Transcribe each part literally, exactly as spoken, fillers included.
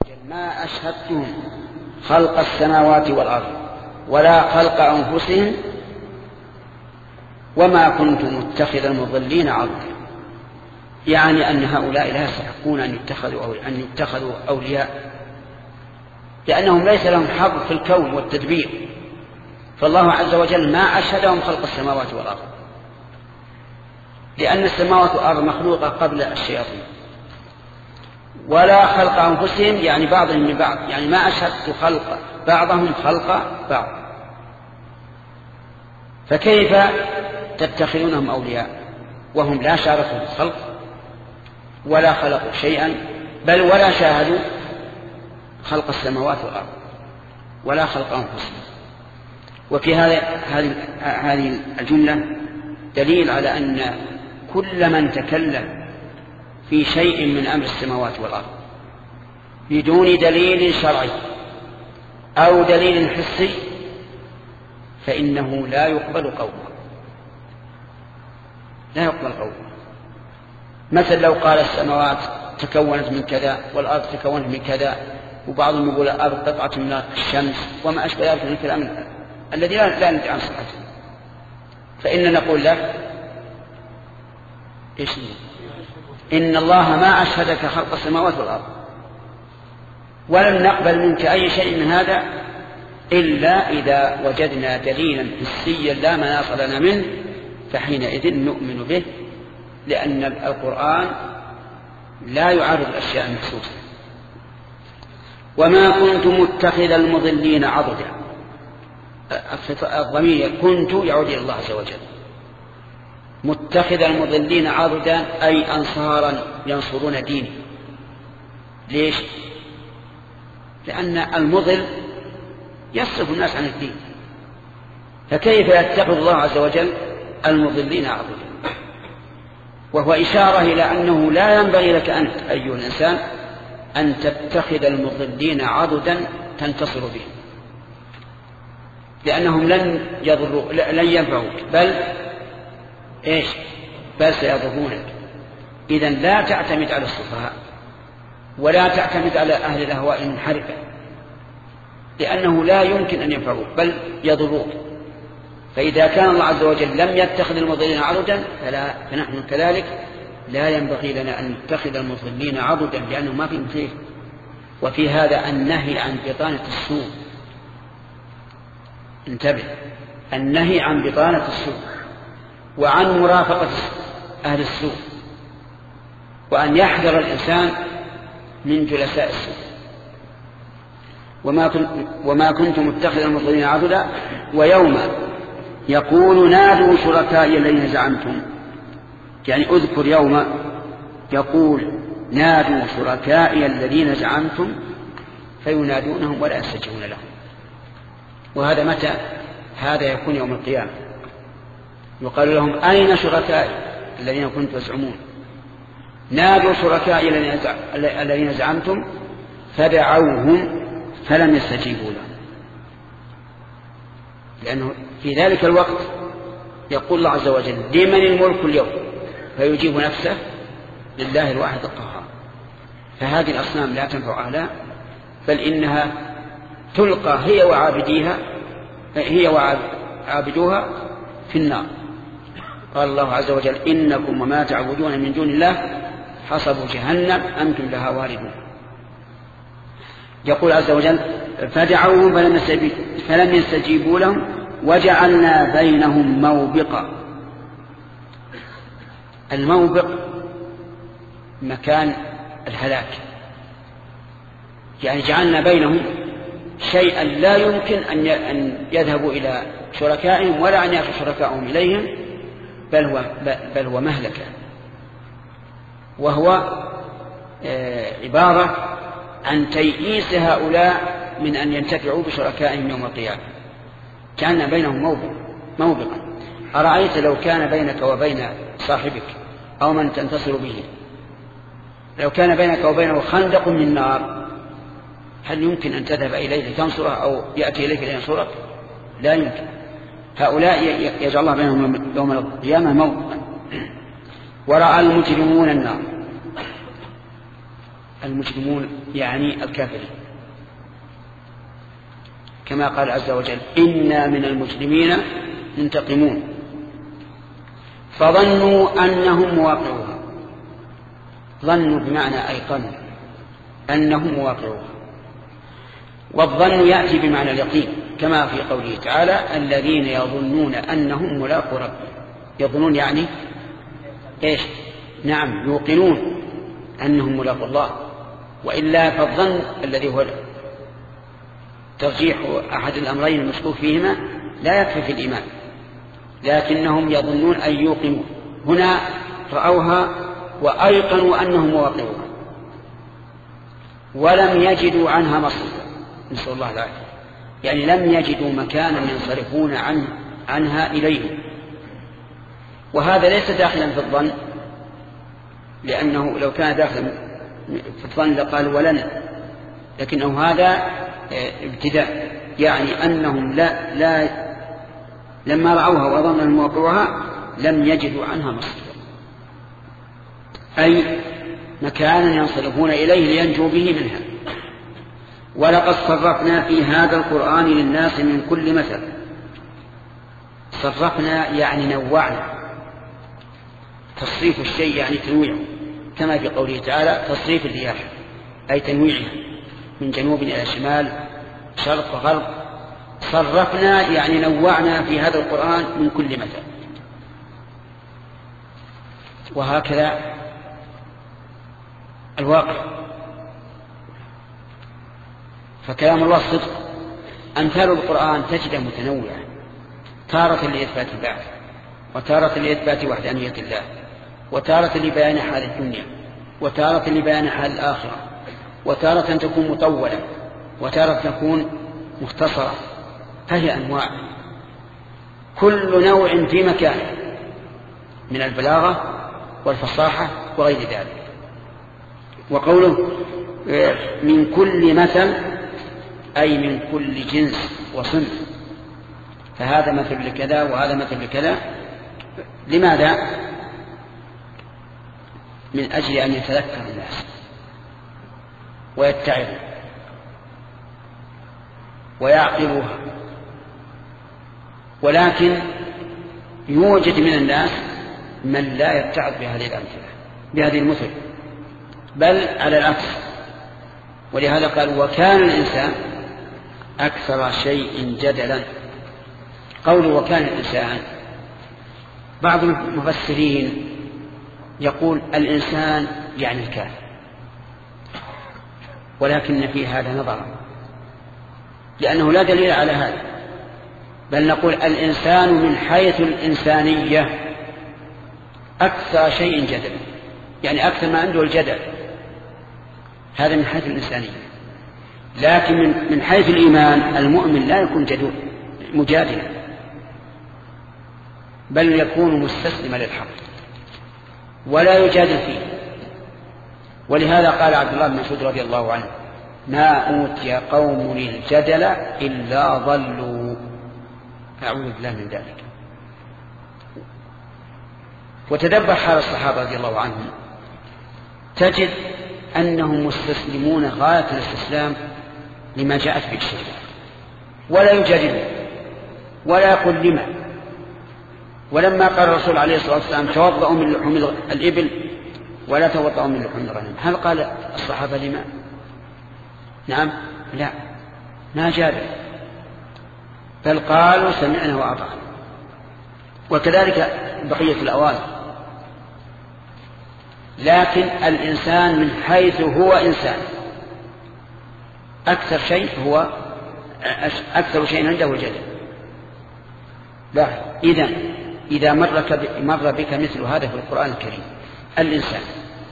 وجل ما أشهدتهم خلق السماوات والأرض ولا خلق أنفسهم وما كنت متخذ المضلين عضدا، يعني أن هؤلاء لا يستحقون أن يتخذوا, أو أن يتخذوا أولياء، لأنهم ليس لهم حظ في الكون والتدبير. فالله عز وجل ما أشهدهم خلق السماوات والأرض، لأن السماوات والأرض مخلوقة قبل الشياطين، ولا خلق أنفسهم يعني بعضهم من بعض، يعني ما أشهدت خلق بعضهم خلق بعض. فكيف تتخذونهم أولياء وهم لا شاركوا في الخلق ولا خلقوا شيئا، بل ولا شاهدوا خلق السماوات والأرض ولا خلق أنفسهم؟ وفي هذه الجملة دليل على أن كل من تكلم في شيء من أمر السماوات والأرض بدون دليل شرعي أو دليل حسي فإنه لا يقبل قوله، لا يقبل قوله. مثل لو قال السماوات تكونت من كذا والأرض تكونت من كذا، وبعضهم يقول الأرض قطعة من الشمس وما أشبه ذلك من الكلام الذي لا ندري عن صحته، فإن نقول له إيش إن الله ما أشهدك خلق السماوات والأرض، ولن نقبل منك أي شيء من هذا إلا إذا وجدنا دليلا حسيا لا مناص لنا منه، فحينئذ نؤمن به، لأن القرآن لا يعارض الأشياء المحسوسة. وما كنت متخذ المضلين عضدا، الضمير كنت يعود إلى الله عز وجل. متخذ المضلين عضدا أي أنصارا ينصرون ديني. ليش؟ لأن المضل يصرف الناس عن الدين، فكيف يتخذ الله عز وجل المضلين عضدا؟ وهو إشارة إلى أنه لا ينبغي لك أنت أيها الإنسان أن تتخذ المضلين عضدا تنتصر بهم، لأنهم لن يضروا لن ينفعوك، بل إيش؟ بل سيضرونك. إذن لا تعتمد على السفهاء ولا تعتمد على أهل الأهواء المنحرفة، لأنه لا يمكن أن ينفعوك بل يضروك. فإذا كان الله عز وجل لم يتخذ المضلين عضدا فلا فنحن كذلك لا ينبغي لنا أن نتخذ المضلين عضدا، لأنه ما في مثيل. وفي هذا النهي عن بطانة السوء، انتبه، النهي عن بطانة السوء وعن مرافقة أهل السوء، وأن يحذر الإنسان من جلساء السوء. وما كنت, وما كنت متخذ المضلين عضدا ويوم يقول نادوا شركائي الذين زعمتم، يعني اذكر يوم يقول نادوا شركائي الذين زعمتم فينادونهم ولا يستجيبون لهم. وهذا متى؟ هذا يكون يوم القيامة. يقال لهم أين شركائي الذين كنتم تزعمون؟ نادوا شركائي الذين زعمتم فدعوهم فلم يستجيبوا لهم، لأنه في ذلك الوقت يقول الله عز وجل لمن الملك اليوم، فيجيب نفسه لله الواحد القهار. فهذه الأصنام لا تنفع أهلها، بل إنها تلقى هي وعابديها هي وعابدوها في النار. قال الله عز وجل إنكم وما تعبدون من دون الله حصب جهنم أنتم لها واردون. يقول عز وجل فدعوهم فلم يستجيبوا لهم وجعلنا بينهم موبقا. الموبق مكان الهلاك، يعني جعلنا بينهم شيئا لا يمكن أن يذهبوا إلى شركائهم ولا أن يأتوا شركائهم إليهم، بل هو, بل هو مهلكة. وهو عبارة عن تيئيس هؤلاء من أن ينتفعوا بشركائهم يوم القيامة. كان بينهم موبق موبقا. أرأيت لو كان بينك وبين صاحبك أو من تنتصر به، لو كان بينك وبينه خندق من نار، هل يمكن أن تذهب إليه لتنصره أو يأتي إليك لينصرك؟ لا يمكن. هؤلاء يجعل الله بينهم يوم القيامة موبقا. ورأى المجرمون النار المجرمون يعني الكافرين، كما قال عز وجل إنا من المجرمين منتقمون. فظنوا أنهم مواقعوها، ظنوا بمعنى أيقنوا أنهم مواقعوها، والظن يأتي بمعنى اليقين كما في قوله تعالى الذين يظنون أنهم ملاقو ربهم. يظنون يعني إيش؟ نعم يوقنون أنهم ملاقو الله، وإلا فالظن الذي هو ترجيح أحد الأمرين المشكوك فيهما لا يكفي في الإيمان، لكنهم يظنون أن يوقنوا. هنا رأوها وأيقنوا أنهم مواقعوها ولم يجدوا عنها مصرفا، نسأل الله العافية، يعني لم يجدوا مكانا ينصرفون عن عنها إليه. وهذا ليس داخلا في الظن، لأنه لو كان داخلا في الظن لقال ولن، لكنه هذا ابتداء، يعني أنهم لا, لا لما رأوها وظنوا موقعها لم يجدوا عنها مصرفا، أي مكانا ينصرفون إليه لينجوا به منها. ولقد صرفنا في هذا القرآن للناس من كل مثل. صرفنا يعني نوعنا، تصريف الشيء يعني تنويعه، كما في قوله تعالى تصريف الرياح أي تنويعها من جنوب إلى شمال شرق غرب. صرفنا يعني نوعنا في هذا القرآن من كل مثل. وهكذا الواقع، فكلام الله صدق. أمثال القرآن تجد متنوعة، تارة لإثبات البعث، وتارة لإثبات وحدانية الله، وتارة لبيان حال الدنيا، وتارة لبيان حال الآخرة، وتارة تكون مطولة، وتارة تكون مختصرة، فهي أنواع كل نوع في مكانه من البلاغة والفصاحة وغير ذلك. وقوله من كل مثل أي من كل جنس وصنف، فهذا مثل لكذا وهذا مثل لكذا. لماذا؟ من أجل أن يتذكر الناس ويتعظوا ويعقلوها. ولكن يوجد من الناس من لا يتعظ بهذه الأمثلة بهذه المثل، بل على العكس. ولهذا قال وكان الإنسان أكثر شيء جدلا. قوله وكان الإنسان، بعض المفسرين يقول الإنسان يعني الكافر، ولكن في هذا نظر، لأنه لا دليل على هذا، بل نقول الإنسان من حيث الإنسانية أكثر شيء جدلا، يعني أكثر ما عنده الجدل، هذا من حيث الإنسانية. لكن من حيث الإيمان المؤمن لا يكون جدول مجادلا، بل يكون مستسلما للحق ولا يجادل فيه. ولهذا قال عبد الله بن مسعود رضي الله عنه ما أوتي قوم الجدل إلا ضلوا. أعوذ بالله من ذلك. وتدبر حال الصحابة رضي الله عنهم تجد أنهم مستسلمون غاية الاستسلام لما جاءت به الشريعة، ولا يجادلون ولا يقول لما. ولما قال الرسول عليه الصلاة والسلام توضأوا من لحوم الإبل ولا توضأوا من لحوم الغنم، هل قال الصحابة لما؟ نعم، لا، ما جادل، بل قالوا سمعنا وأطعنا. وكذلك بقية الأوامر. لكن الإنسان من حيث هو إنسان أكثر شيء هو أكثر شيء عنده الجدل. لا، إذن إذا مر بك مثل هذا في القرآن الكريم الإنسان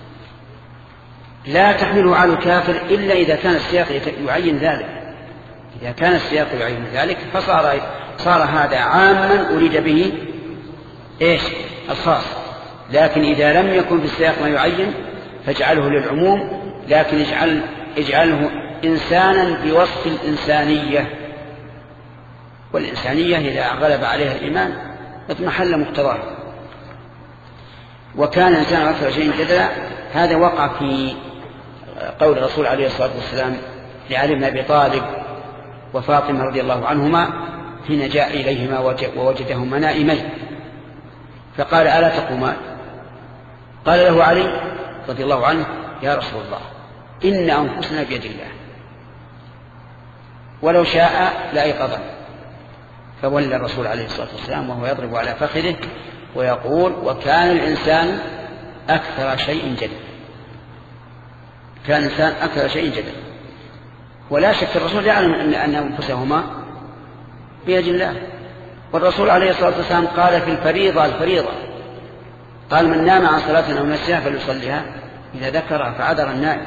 لا تحمله على الكافر إلا إذا كان السياق يعين ذلك. إذا كان السياق يعين ذلك فصار صار هذا عاما أريد به إيش الخاص. لكن إذا لم يكن في السياق ما يعين فاجعله للعموم، لكن اجعل اجعله إنسانا بوصف الإنسانية، والإنسانية إذا غلب عليها الإيمان اضمحل مقتضاه. وكان الإنسان أكثر شيء جدلا، هذا وقع في قول الرسول عليه الصلاة والسلام لعلي بن أبي طالب وفاطمة رضي الله عنهما حين جاء إليهما ووجدهما نائمين فقال ألا تقومان؟ قال له علي رضي الله عنه يا رسول الله إن أنفسنا بيد الله ولو شاء لأيقظنا. فولى الرسول عليه الصلاة والسلام وهو يضرب على فخذه ويقول وكان الإنسان أكثر شيء جدل. كان الإنسان أكثر شيء جدل. ولا شك الرسول يعلم أن, أن أنفسهما بيد الله. والرسول عليه الصلاة والسلام قال في الفريضة الفريضة قال من نام عن صلاة أو نسيها فليصليها إذا ذكر فعذر النائم.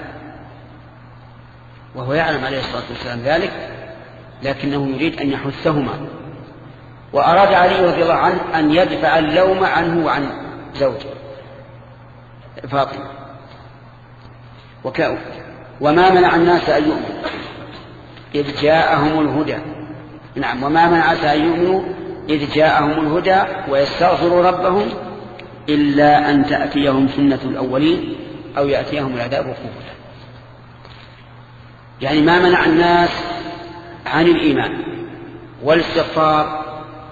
وهو يعلم عليه الصلاة والسلام ذلك لكنه يريد أن يحثهما. وأراد علي رضي الله عنه أن يدفع اللوم عنه وعن زوجه فاطمة. وكأو وما منع الناس أن يؤمنوا إذ جاءهم الهدى. نعم وما منع الناس أن يؤمنوا إذ جاءهم الهدى ويستغفروا ربهم إلا أن تأتيهم سنة الأولين أو يأتيهم العذاب قبلا. يعني ما منع الناس عن الإيمان والاستغفار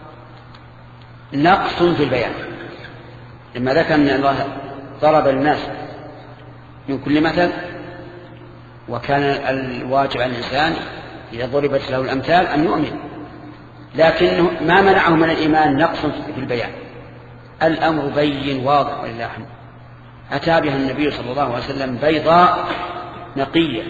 نقص في البيان. لما ذكر أن الله ضرب الناس من كل مثل وكان الواجب على الإنسان إذا ضربت له الأمثال أن يؤمن لكنه ما منعه من الإيمان نقص في البيان. الأمر بين واضح ولله الحمد. أتى بها النبي صلى الله عليه وسلم بيضاء نقية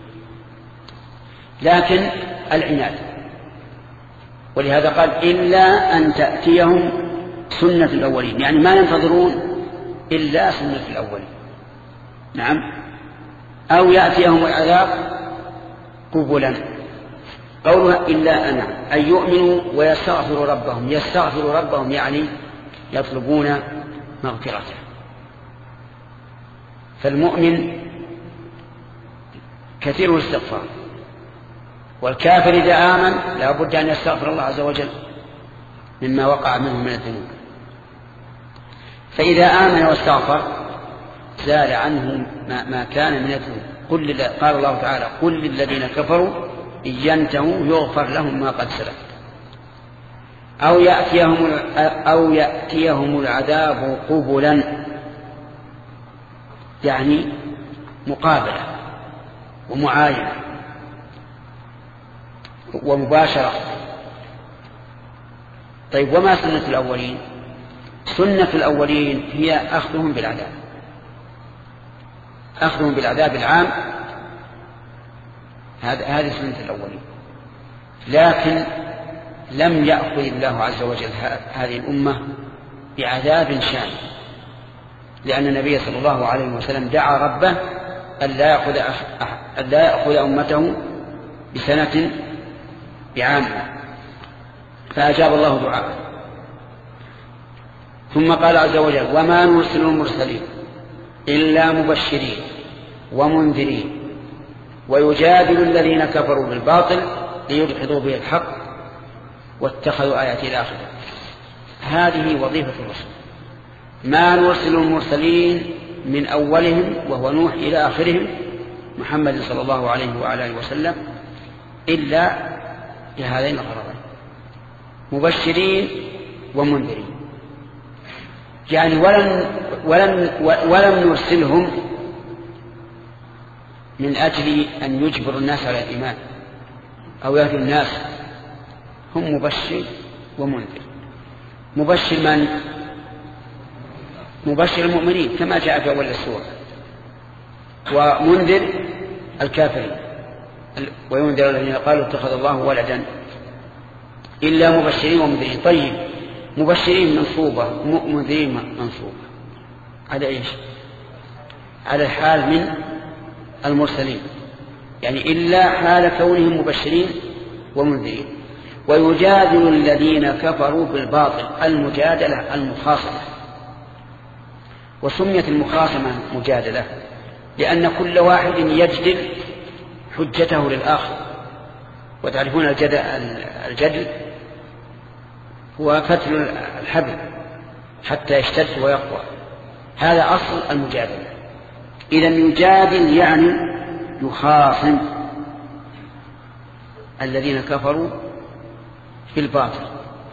لكن العناد. ولهذا قال إلا أن تأتيهم سنة الأولين يعني ما ينتظرون إلا سنة الأولين. نعم أو يأتيهم العذاب قبلا. قولها إلا أن أن يؤمنوا ويستغفروا ربهم. يستغفروا ربهم يعني يطلبون مغفرته. فالمؤمن كثير الاستغفار والكافر إذا آمن لا بد أن يستغفر الله عز وجل مما وقع منه من الذنوب. فإذا آمن واستغفر زال عنه ما, ما كان من الذنوب. قل قال الله تعالى قل للذين كفروا إن ينتهوا يغفر لهم ما قد سلف أو يأتيهم, أو يأتيهم العذاب قبلا يعني مقابلة ومعاينة ومباشرة. طيب وما سنة الأولين؟ سنة الأولين هي أخذهم بالعذاب أخذهم بالعذاب العام. هذه سنة الأولين. لكن لم يأخذ الله عز وجل هذه الأمة بعذاب شامل لأن النبي صلى الله عليه وسلم دعا ربه أن لا يأخذ, أن لا يأخذ أمته بسنة بعامة فأجاب الله دعاءه. ثم قال عز وجل وما نرسل المرسلين إلا مبشرين ومنذرين ويجادل الذين كفروا بالباطل ليدحضوا به الحق واتخذوا آياتي الآخرة. هذه وظيفة الرسل. ما نرسل المرسلين من أولهم وهو نوح إلى آخرهم محمد صلى الله عليه وعلى آله وسلم إلا لهذين الغرضين مبشرين ومنذرين. يعني ولن, ولن, ولم نرسلهم من أجل أن يجبر الناس على الإيمان أو يهدوا الناس. هم مبشر ومنذر. مبشر من؟ مبشر المؤمنين كما جاء في أول السورة ومنذر الكافرين وينذر الذين قالوا اتخذ الله ولدا إلا مبشرين ومنذرين. طيب مبشرين منصوبة منذرين منصوبة على إيش؟ على الحال من المرسلين يعني إلا حال كونهم مبشرين ومنذرين. ويجادل الذين كفروا بالباطل المجادلة المخاصمة. وسميت المخاصمة مجادلة لأن كل واحد يجدل حجته للآخر. وتعرفون الجدل, الجدل هو فتل الحبل حتى يشتد ويقوى. هذا أصل المجادلة. إذا يجادل يعني يخاصم الذين كفروا في الباطل،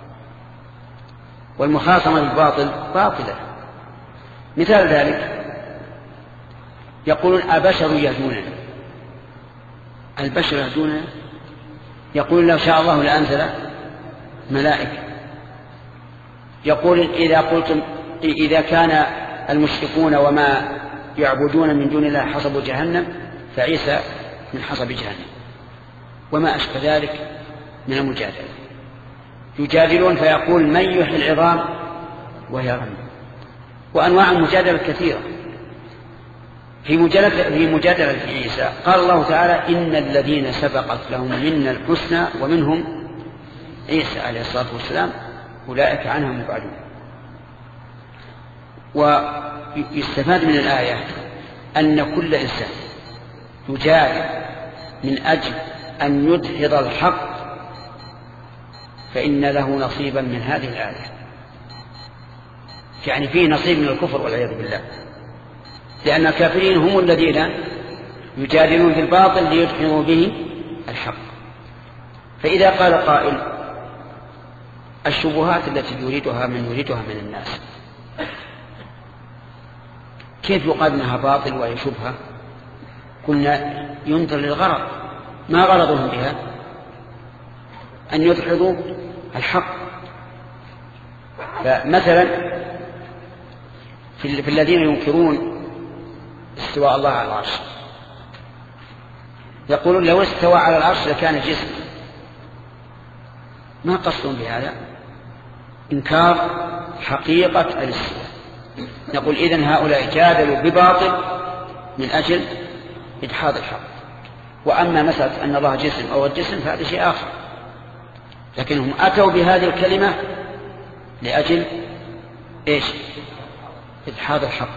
والمخاصمة بالباطل باطلة. مثال ذلك يقولون أبشر يهدوننا، البشر يهدوننا، يقول لو شاء الله لأنزل ملائكة. يقول إذا قلتم إذا كان المشركون وما يعبدون من دون الله حصب جهنم فعيسى من حصب جهنم، وما أشبه ذلك من المجادلة. يجادلون فيقول من يحيي العظام وهي رميم. وأنواع المجادلة كثيرة. في مجادلة في مجادلة عيسى قال الله تعالى إن الذين سبقت لهم منا الحسنى ومنهم عيسى عليه الصلاة والسلام أولئك عنها مبعدون. ويستفاد من الآية أن كل إنسان يجادل من أجل أن يدحض الحق فإن له نصيبا من هذه الآية، يعني فيه نصيب من الكفر والعياذ بالله، لأن الكافرين هم الذين يجادلون بالباطل ليدحضوا به الحق. فإذا قال قائل الشبهات التي يريدها من يريدها من الناس كيف يقال انها باطل وهي شبهه؟ قلنا ينظر للغرض، ما غرضهم بها؟ أن يدحضوا الحق. فمثلا في, في الذين ينكرون استواء الله على العرش يقولون لو استوى على العرش لكان جسم. ما قصدهم بهذا؟ إنكار حقيقة الاستواء. نقول إذن هؤلاء جادلوا بباطل من أجل إدحاض الحق. وأما مسألة أن الله جسم أو الجسم فهذا شيء آخر، لكنهم أتوا بهذه الكلمة لأجل إيش؟ إدحاض الحق.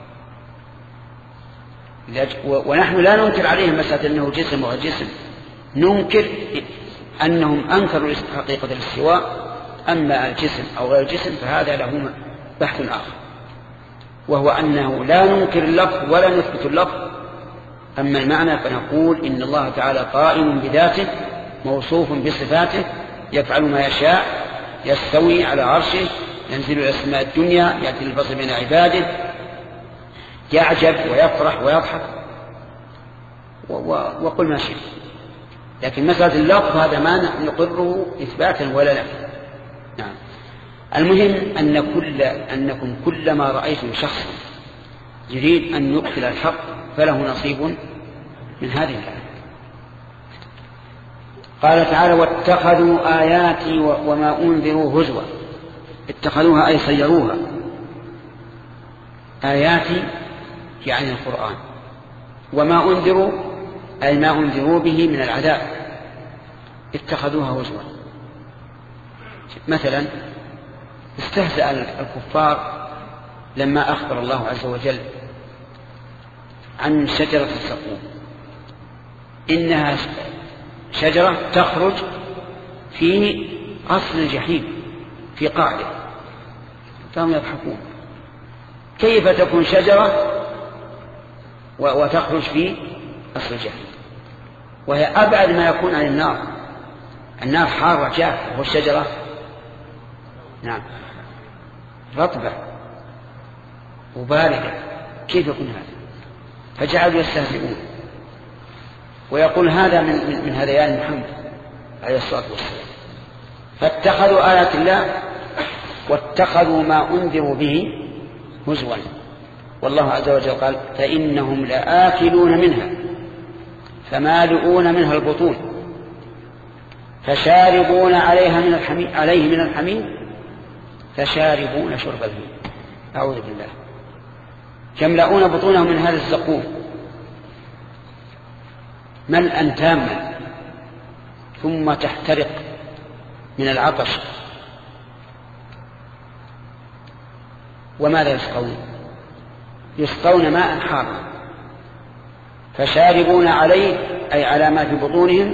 ونحن لا ننكر عليهم مسألة أنه جسم أو جسم، ننكر أنهم أنكروا حقيقة الاستواء. أما الجسم أو غير الجسم فهذا له بحث آخر، وهو أنه لا ننكر اللفظ ولا نثبت اللفظ. أما المعنى فنقول إن الله تعالى قائم بذاته موصوف بصفاته يفعل ما يشاء، يستوي على عرشه، ينزل إلى السماء الدنيا، يأتي الفصل بين عباده، يعجب ويفرح ويضحك وقل ما شئت. لكن مسألة اللفظ هذا ما نقره إثباتا ولا لا. نعم. المهم أن كل أنكم كلما رأيتم شخصا يريد أن يقتل الحق فله نصيب من هذه الآية. قال تعالى واتخذوا آياتي وما أنذروا هزوا. اتخذوها أي صيروها. آياتي يعني القرآن، وما أنذروا أي ما أنذروا به من العذاب اتخذوها هزوا. مثلا استهزأ الكفار لما أخبر الله عز وجل عن شجرة الزقوم إنها شجرة تخرج في أصل الجحيم في قاعدة، فهم يضحكون كيف تكون شجرة وتخرج في أصل الجحيم، وهي أبعد ما يكون عن النار. النار حارة جافة والشجرة نعم رطبة وباردة، كيف يكون هذا؟ فجعلوا يستهزئون ويقول هذا من, من هذيان محمد عليه الصلاة والسلام. فاتخذوا آيات الله واتخذوا ما أنذروا به هزوا. والله عز وجل قال فإنهم لآكلون منها فمالئون منها البطون فشاربون عليها من الحميم عليه من الحميم فشاربون شرب الهيم. أعوذ بالله. يملؤون بطونهم من هذا الزقوم ملءا تاما ثم تحترق من العطش. وماذا يسقون؟ يسقون ماء حارا فشاربون عليه أي على ما في بطونهم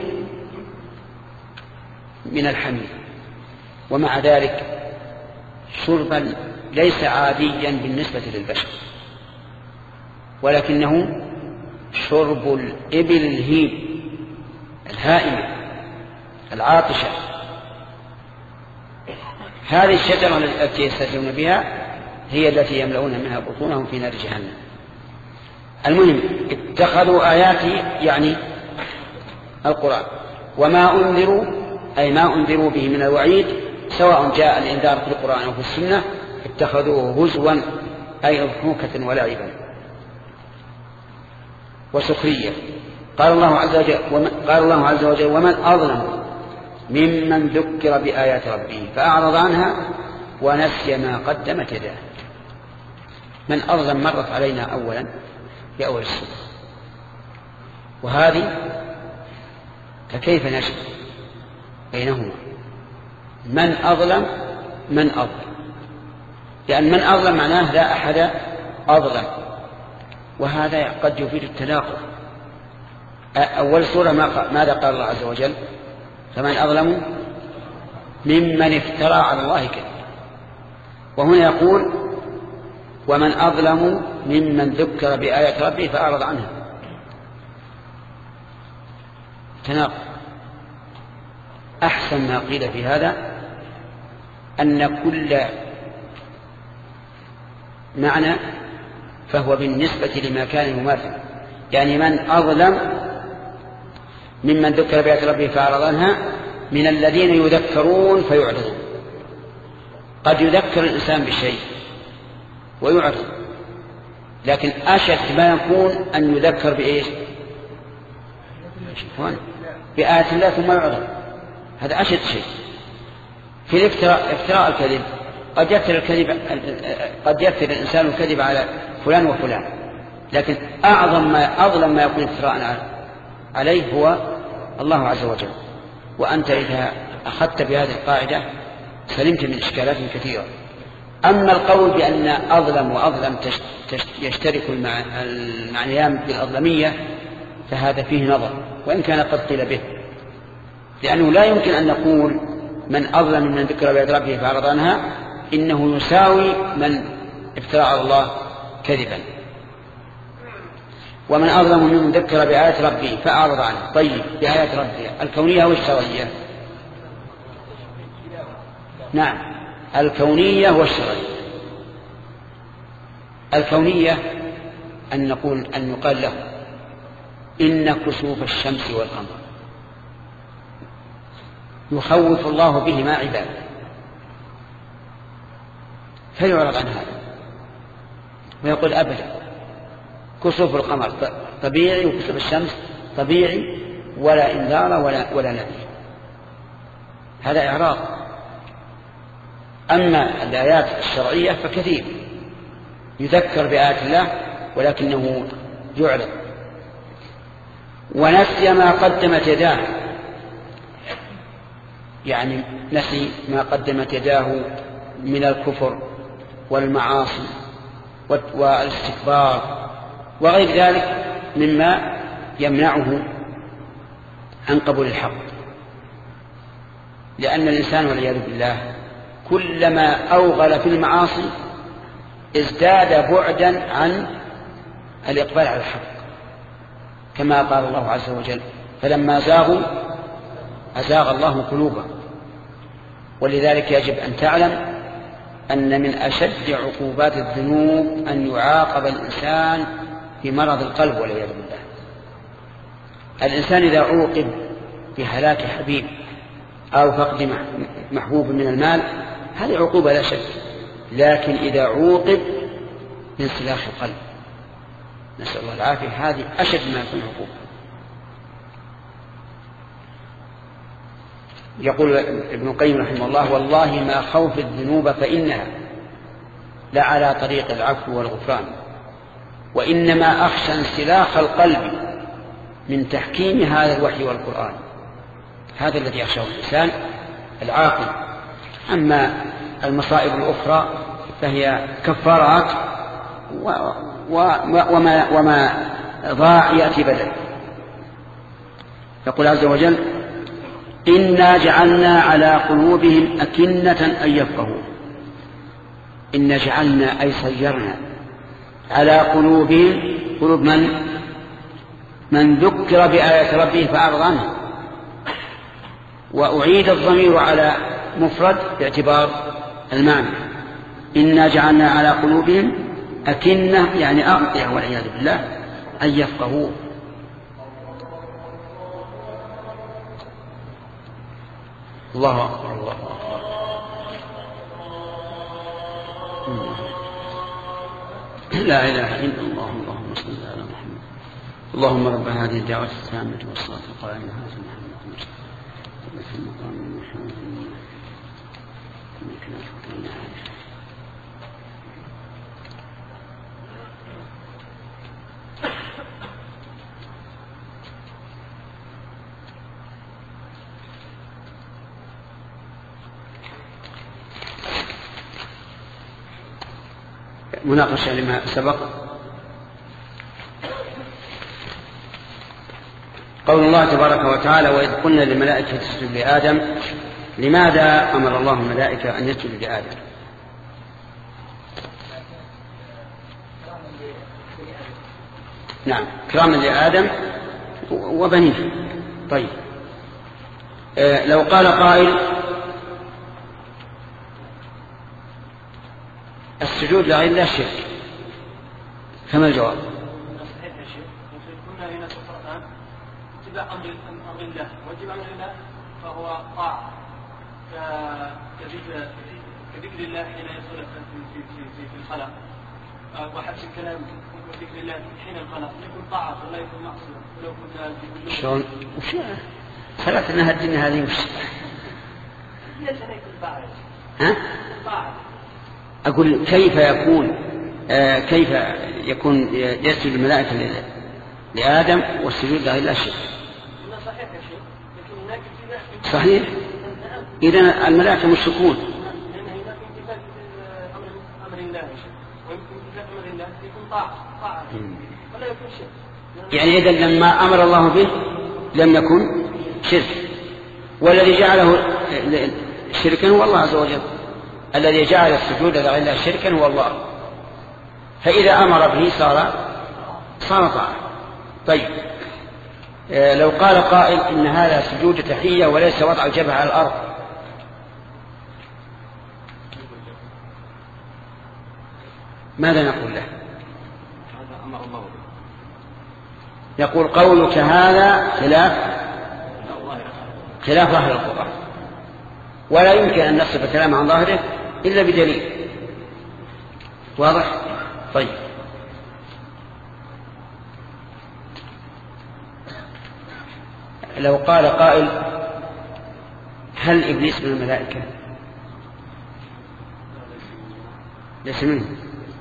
من الحميم. ومع ذلك شربا ليس عاديا بالنسبة للبشر، ولكنه شرب الإبل الهيم الهائمة العاطشة. هذه الشجرة التي يستجيبون بها هي التي يملؤون منها بطونهم في نار جهنم. المهم اتخذوا آياتي يعني القرآن وما أنذروا أي ما أنذروا به من الوعيد سواء جاء الإنذار في القرآن أو في السنة اتخذوه هزوا أي ضحوكة ولعبا وسخرية. قال الله عز وجل ومن, قال الله عز وجل ومن أظلم ممن ذكر بآيات ربه فأعرض عنها ونسي ما قدمت يداه. من أظلم مرت علينا أولا في أول السورة، وهذه فكيف نجد بينهما؟ من أظلم من أظلم، لأن من أظلم معناه لا أحد أظلم، وهذا قد يفيد التناقض. أول سورة ماذا قال الله عز وجل؟ فمن أظلم ممن افترى على الله كذبا، وهنا يقول ومن أظلم ممن ذكر بآيات ربه فأعرض عنها. تناقض. أحسن ما قيل في هذا أن كل معنى فهو بالنسبة لما كان يماثل، يعني من أظلم ممن ذكر بآيات ربه فأعرض عنها من الذين يذكرون فيعرضون. قد يذكر الإنسان بشيء ويعرض، لكن أشد ما يكون أن يذكر بإيش؟ بآيات الله ثم يعرض. هذا أشد شيء. في الافتراء افتراء الكذب قد يفتر الكذب قد يفتر الإنسان الكذب على فلان وفلان، لكن أعظم ما أظلم ما يكون افتراء عليه هو الله عز وجل. وأنت إذا أخذت بهذه القاعدة سلمت من إشكالات كثيرة. أما القول بأن أظلم وأظلم يشترك المعنيان بالأظلمية فهذا فيه نظر، وإن كان قد قيل به، لأنه لا يمكن أن نقول من أظلم من ذكر بآيات ربه فأعرض عنها إنه يساوي من افترى على الله كذبا. ومن أظلم ممن ذكر بآيات ربه فأعرض عنها. طيب بآيات ربه الكونية والشرعية؟ نعم الكونية والشرعية. الكونية أن نقول أن يقال له إن كسوف الشمس والقمر يخوف الله بهما عباده، فيعرض عن هذا ويقول أبدا كسوف القمر طبيعي وكسوف الشمس طبيعي ولا إنذار ولا, ولا نذير. هذا إعراض. أما الآيات الشرعية فكثير يذكر بآيات الله ولكنه يعرض. ونسي ما قدمت يداه، يعني نسي ما قدمت يداه من الكفر والمعاصي والاستكبار وغير ذلك مما يمنعه عن قبول الحق. لأن الإنسان والعياذ بالله كلما أوغل في المعاصي ازداد بعدا عن الإقبال على الحق، كما قال الله عز وجل فلما زاغوا أزاغ الله قلوبهم. ولذلك يجب أن تعلم أن من أشد عقوبات الذنوب أن يعاقب الإنسان بمرض القلب والعياذ بالله. الإنسان إذا عوقب بهلاك حبيب أو فقد محبوب من المال هذه عقوبة لا شك، لكن إذا عوقب بانسلاخ القلب نسأل الله العافية هذه أشد ما يكون عقوبة. يقول ابن القيم رحمه الله والله ما خوف الذنوب فإنها لعلى طريق العفو والغفران، وإنما أخشى انسلاخ القلب من تحكيم هذا الوحي والقرآن. هذا الذي يخشاه الإنسان العاقل. أما المصائب الأخرى فهي كفارات وما, وما ضاع يأتي بدل. يقول عز وجل إنا جعلنا على قلوبهم أكنة أن يفقهوا. إنا جعلنا أي صيرنا على قلوبهم، قلوب من؟ من ذكر بآيات ربه فأعرض عنه. وأعيد الضمير على مفرد باعتبار المعنى. إنا جعلنا على قلوبهم أكنة يعني أغطية والعياذ بالله أن يفقهوا. الله أكبر الله أكبر. لا إله إلا الله. اللهم صل على محمد. اللهم رب هذه الدعوة التامة والصلاة القائمة هذه محمد في المقام المحمود إنك لا تفعل الحاجة. مناقشة لما سبق. قول الله تبارك وتعالى وإذ قلنا للملائكة اسجدوا لآدم، لماذا أمر الله الملائكة أن يسجدوا لآدم؟ نعم كراما لآدم وبنيه. طيب آه لو قال قائل السجود لغير الله شرك، فما الجواب؟ صحيح يا شيخ. كنا هنا في القرآن اتباع أمر الله، واتباع أمر الله فهو طاعة كذكر الله حين يصل في في الخلق، وحبس الكلام وذكر الله حين الخلق يكون طاعة ولا يكون معصية. ولو كنا شلون؟ وش ثلاث أنها الدنيا هذه وش؟ هي يكون طاعة. ها؟ طاعة. أقول كيف يكون آه كيف يكون يسجد الملائكة لآدم والسجود لغير الله شرك؟ صحيح يا شيخ، لكن هناك اتباع. صحيح. إذن الملائكة مشركون. لأن هناك امتثال أمر أمر الله يا شيخ، ويمكن امتثال أمر الله يكون طاعة طاعة ولا يكون شرك. يعني إذن لما أمر الله به لم يكن شرك، والذي جعله شركا هو الله عز وجل. الذي جعل السجود لغير الله شركا هو الله، فإذا أمر به صار صار طاعة. طيب آه لو قال قائل إن هذا سجود تحية وليس وضع الجبهة على الأرض، ماذا نقول له؟ هذا أمر الله. يقول قولك هذا خلاف خلاف ظاهر القرآن، ولا يمكن أن نصف الكلام عن ظاهره إلا بدليل واضح. طيب لو قال قائل هل إبليس من الملائكة؟ ليس منهم.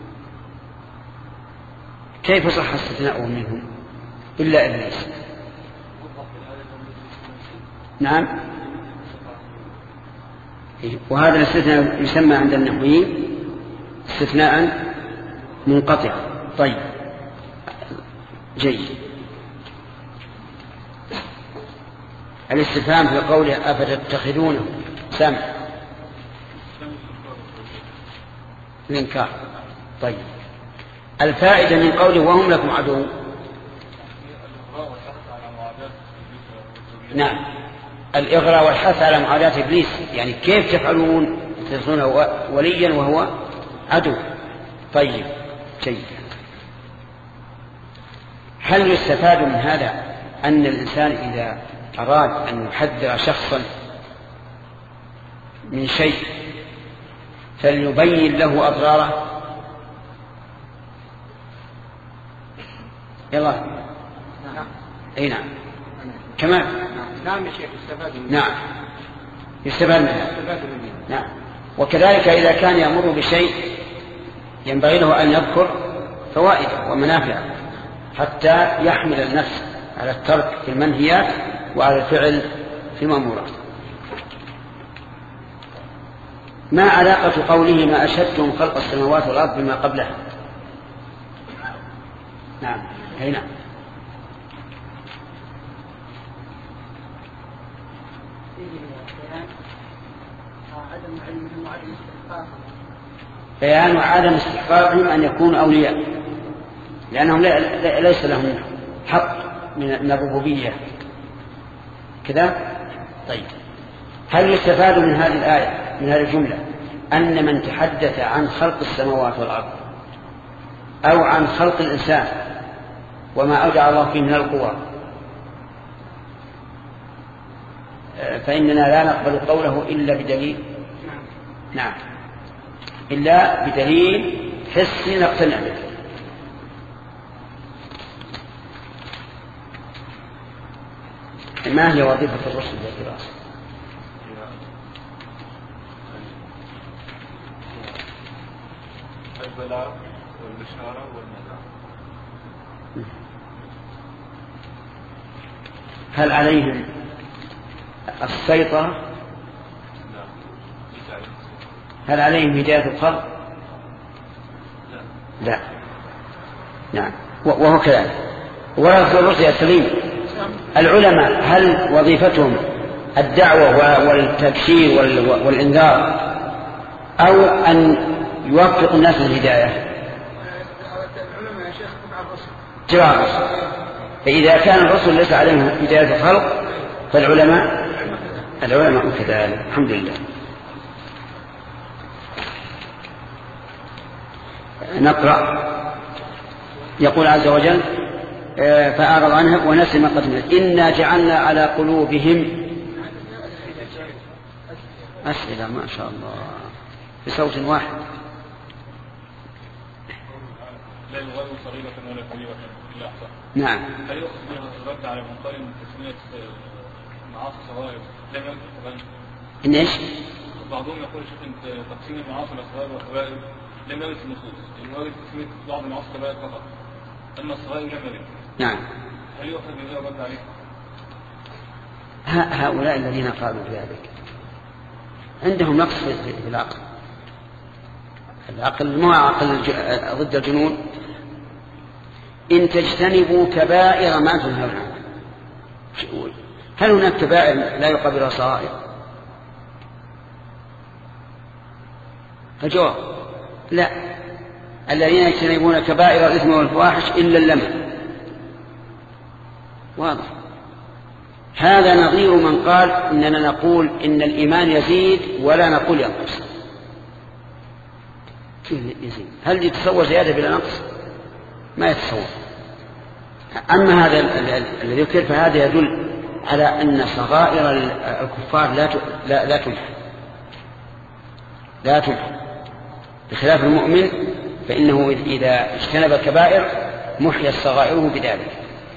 كيف صح استثناؤه منهم إلا إبليس؟ نعم. وهذا الاستثناء يسمى عند النحويين استثناء منقطع. طيب جيد. الاستفهام في قوله أفتتخذونه سمع الإنكار. طيب الفائدة من قوله وهم لكم عدو. نعم الإغراء والحث على معاداة إبليس، يعني كيف تفعلون تتصلون وليا وهو عدو. طيب جيد. هل يستفاد من هذا أن الإنسان إذا أراد أن يحذر شخصا من شيء فليبين له أضراره؟ يلا نعم. أي نعم كمان نعم يا شيخ يستفاد منه. نعم يستفاد منه. نعم. وكذلك إذا كان يأمر بشيء ينبغي له أن يذكر فوائده ومنافعه حتى يحمل النفس على الترك في المنهيات وعلى الفعل في المأمورات. ما علاقة قوله ما أشهدتم خلق السماوات والأرض بما قبلها؟ نعم هنا بيان عدم استحقاقهم أن يكونوا أولياء، لأنهم ليس لهم حق من الربوبية كذا. طيب هل يستفاد من هذه الآية من هذه الجملة أن من تحدث عن خلق السماوات والأرض أو عن خلق الإنسان وما أودع الله فيه من القوى فإننا لا نقبل قوله إلا بدليل نعم إلا بدليل حسي نقتنع به. ما هي وظيفة الرسل يا دراسة؟ البلاغ والبشارة والنذار. هل عليهم السيطرة؟ هل عليهم هداية الخلق؟ لا. نعم وهو كذلك. ورد الرسل يا سليم العلماء هل وظيفتهم الدعوة والتبشير والإنذار أو أن يوفق الناس للهداية؟ العلماء يا شيخ تبع الرسل. تبع الرسل. فإذا كان الرسل ليس عليهم هداية الخلق فالعلماء العلماء كذلك. الحمد لله. نقرأ. يقول عز وجل فأعرض عنها ونسي ما قدمت إنا جعلنا على قلوبهم أسئلة ما شاء الله بصوت واحد. لا يغادر صغيرة ولا كبيرة إلا أحصاها. نعم. هل يؤخذ منها الرد على من قال إن تسمية معاصي صغائر لم يكن كبائر؟ إن إيش؟ بعضهم يقول شوف أنت تقسيم المعاصي إلى صغائر وكبائر لم يرد في النصوص، إن ورد تسمية بعض المعاصي كبائر فقط، أما الصغائر لم يرد. نعم. هل يؤخذ بهذا الرد عليه؟ هؤلاء الذين قالوا بذلك عندهم نقص في العقل. العقل مو عقل ضد الجنون. إن تجتنبوا كبائر ما تنهون عنه. هل هناك كبائر لا يقابلها صغائر؟ الجواب لا. الذين يجتنبون كبائر الإثم والفواحش إلا اللمم. واضح. هذا نظير من قال إننا نقول إن الإيمان يزيد ولا نقول ينقص. يزيد. هل يتصور زيادة بلا نقص؟ ما يتصور. أما هذا الذي يذكر فهذا يدل على أن صغائر الكفار لا لا لا تمحى لا تمحى بخلاف المؤمن فإنه إذا اجتنب الكبائر محيت صغائره بذلك.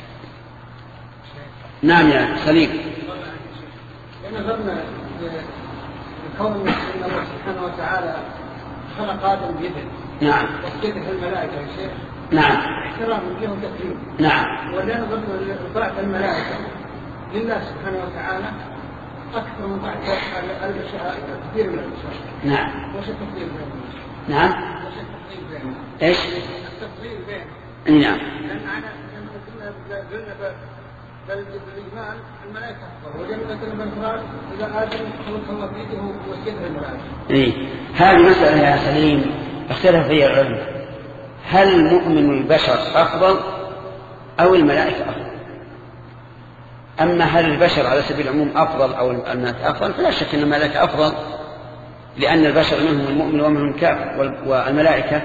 نعم يا سليم. نظرنا لكون أن الله سبحانه وتعالى خلق آدم بيده. نعم. وسجده الملائكة يا شيخ. نعم. احترام له تكريم. نعم. ولا نظرنا لطاعة الملائكة لله سبحانه وتعالى أكثر من طاعة البشر كثير من البشر. نعم. وش التفضيل بينهم؟ نعم. وش التفضيل بينهم؟ إيش؟ التفضيل بينهم. نعم. لأن أنا قلنا قلنا بل بالإجمال الملائكة أفضل وجنة بالإفراد إذا آدم خلق الله بيده وسجده الملائكة. إيه هذه مسألة يا سليم اختلف فيها العلماء. هل مؤمن البشر أفضل أو الملائكة أفضل؟ أما هل البشر على سبيل العموم أفضل أو الملائكة أفضل فلا شك أن الملائكة أفضل لأن البشر منهم المؤمن ومنهم الكافر والملائكة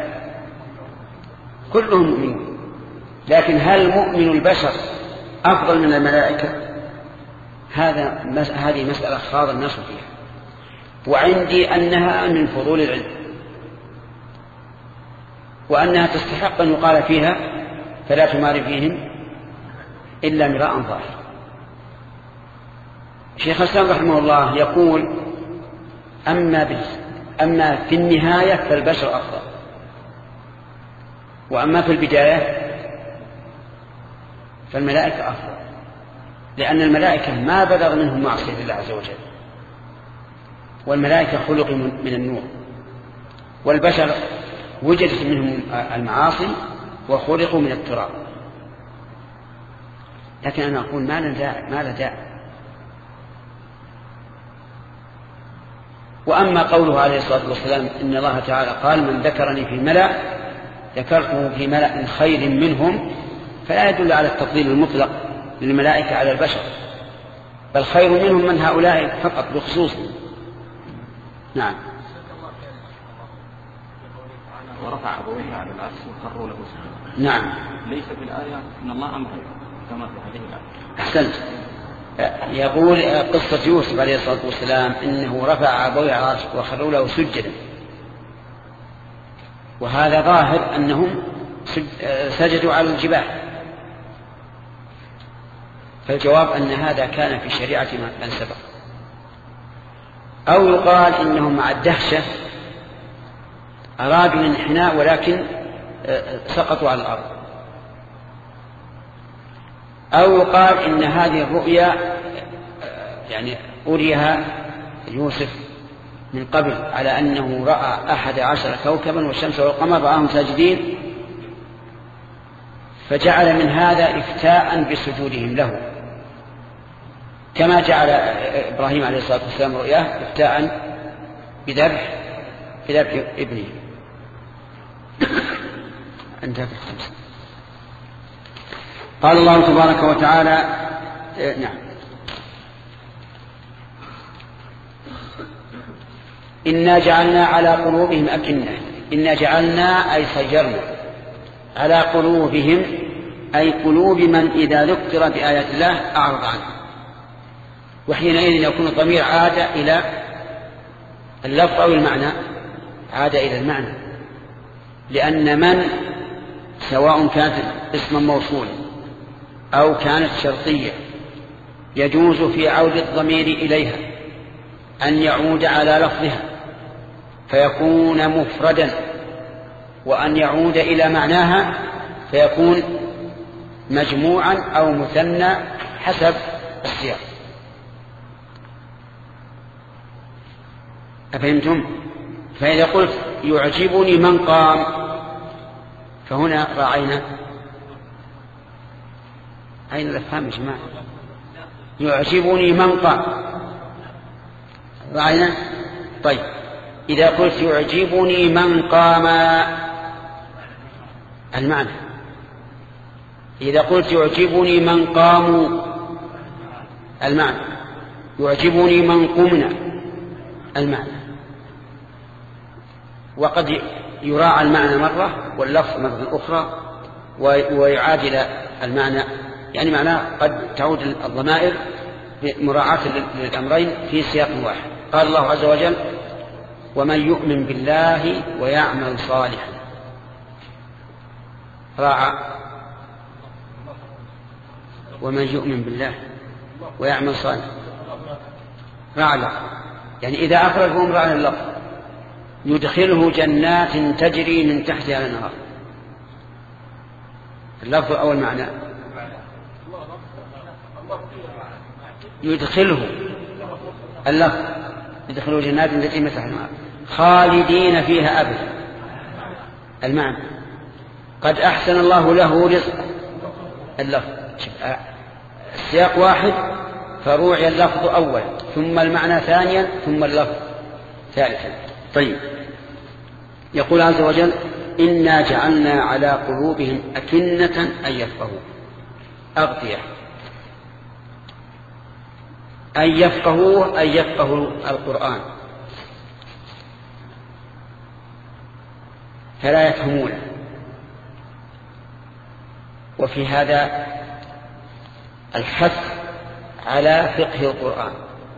كلهم مؤمنون. لكن هل مؤمن البشر أفضل من الملائكة؟ هذا هذه مسألة خاض الناس فيها وعندي أنها من فضول العلم وأنها تستحق أن يقال فيها فلا تمار فيهم إلا مراء ظاهر. شيخ الإسلام رحمه الله يقول أما, أما في النهاية فالبشر أفضل وأما في البداية فالملائكة أفضل لأن الملائكة ما بلغ منهم معصية الله عز وجل والملائكة خلقوا من النور والبشر وجدت منهم المعاصي وخلقوا من التراب. لكن أنا أقول ما له داعي ما له داعي. وأما قوله عليه الصلاة والسلام إن الله تعالى قال من ذكرني في ملأ ذكرته في ملأ خير منهم فلا يدل على التفضيل المطلق للملائكة على البشر، بل خير منهم من هؤلاء فقط بخصوص. نعم. ورفع أبويه على العرش وخروا له سجدا. نعم. ليس في الآية إن الله أمر كما في هذه الآية. أحسنت. يقول قصة يوسف عليه الصلاة والسلام إنه رفع أبويه على العرش وخروا له سجدا، وهذا ظاهر أنهم سجدوا على الجبال، فالجواب أن هذا كان في شريعة من سبق. أو يقال إنهم مع الدهشة أرادوا الانحناء ولكن سقطوا على الأرض. أو يقال إن هذه الرؤيا يعني أريها يوسف من قبل على أنه رأى أحد عشر كوكبا والشمس والقمر رآهم ساجدين، فجعل من هذا إفتاء بسجودهم له، كما جعل إبراهيم عليه الصلاة والسلام رؤياه إفتاء بذبح بذبح ابنه. انتهت الخمسة. قال الله تبارك وتعالى نعم إنا جعلنا على قلوبهم أكنة. إنا جعلنا أي سجرنا على قلوبهم أي قلوب من إذا ذكر بآيات الله أعرض عنه، وحينئذ يكون الضمير عاد إلى اللفظ أو المعنى، عاد إلى المعنى، لأن من سواء كانت اسما موصولا أو كانت شرطية يجوز في عود الضمير إليها أن يعود على لفظها فيكون مفردا، وأن يعود إلى معناها فيكون مجموعا أو مثنى حسب السياق. أفهمتم؟ فإذا قلت يعجبني من قام فهنا راعينا أين الأفهام يا جماعة؟ يعجبني من قام راعينا. طيب إذا قلت يعجبني من قام المعنى، إذا قلت يعجبني من قاموا المعنى، يعجبني من قمنا المعنى. وقد يراعى المعنى مرة واللفظ مرة أخرى ويعاد إلى المعنى، يعني معناه قد تعود الضمائر مراعاة للأمرين في سياق واحد. قال الله عز وجل ومن يؤمن بالله ويعمل صالحا، راعى ومن يؤمن بالله ويعمل صالحا، راعى اللفظ، يعني إذا أخرجهم راعى اللفظ يدخله جنات تجري من تحتها الأنهار. اللفظ أو المعنى يدخله اللفظ يدخله جنات تجري من تحتها الأنهار خالدين فيها أبدا. المعنى قد أحسن الله له رزقا. اللفظ السياق واحد فروعي اللفظ أولا ثم المعنى ثانيا ثم اللفظ ثالثا. طيب يقول عز وجل إنا جعلنا على قلوبهم أكنة أن يفقهوا، أغطية أن يفقهوا أن يفقهوا القرآن فلا يفهمونه. وفي هذا الحث على فقه القرآن،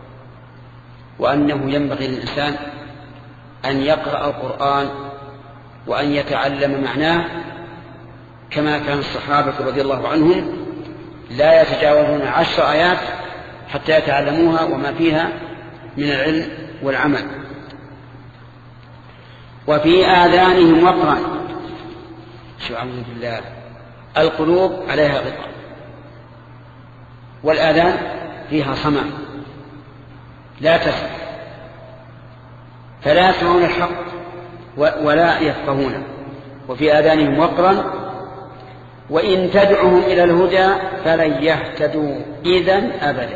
وأنه ينبغي للإنسان أن يقرأ القرآن وأن يتعلم معناه، كما كان الصحابة رضي الله عنهم لا يتجاوزون عشر آيات حتى يتعلموها وما فيها من العلم والعمل. وفي آذانهم وقرا، شو أعوذ بالله، القلوب عليها غطاء والآذان فيها صمم لا تسمع، فلا يسمعون الحق ولا يفقهون. وفي آذانهم وقرا وإن تدعهم إلى الهدى فلن يهتدوا إذن أبدا.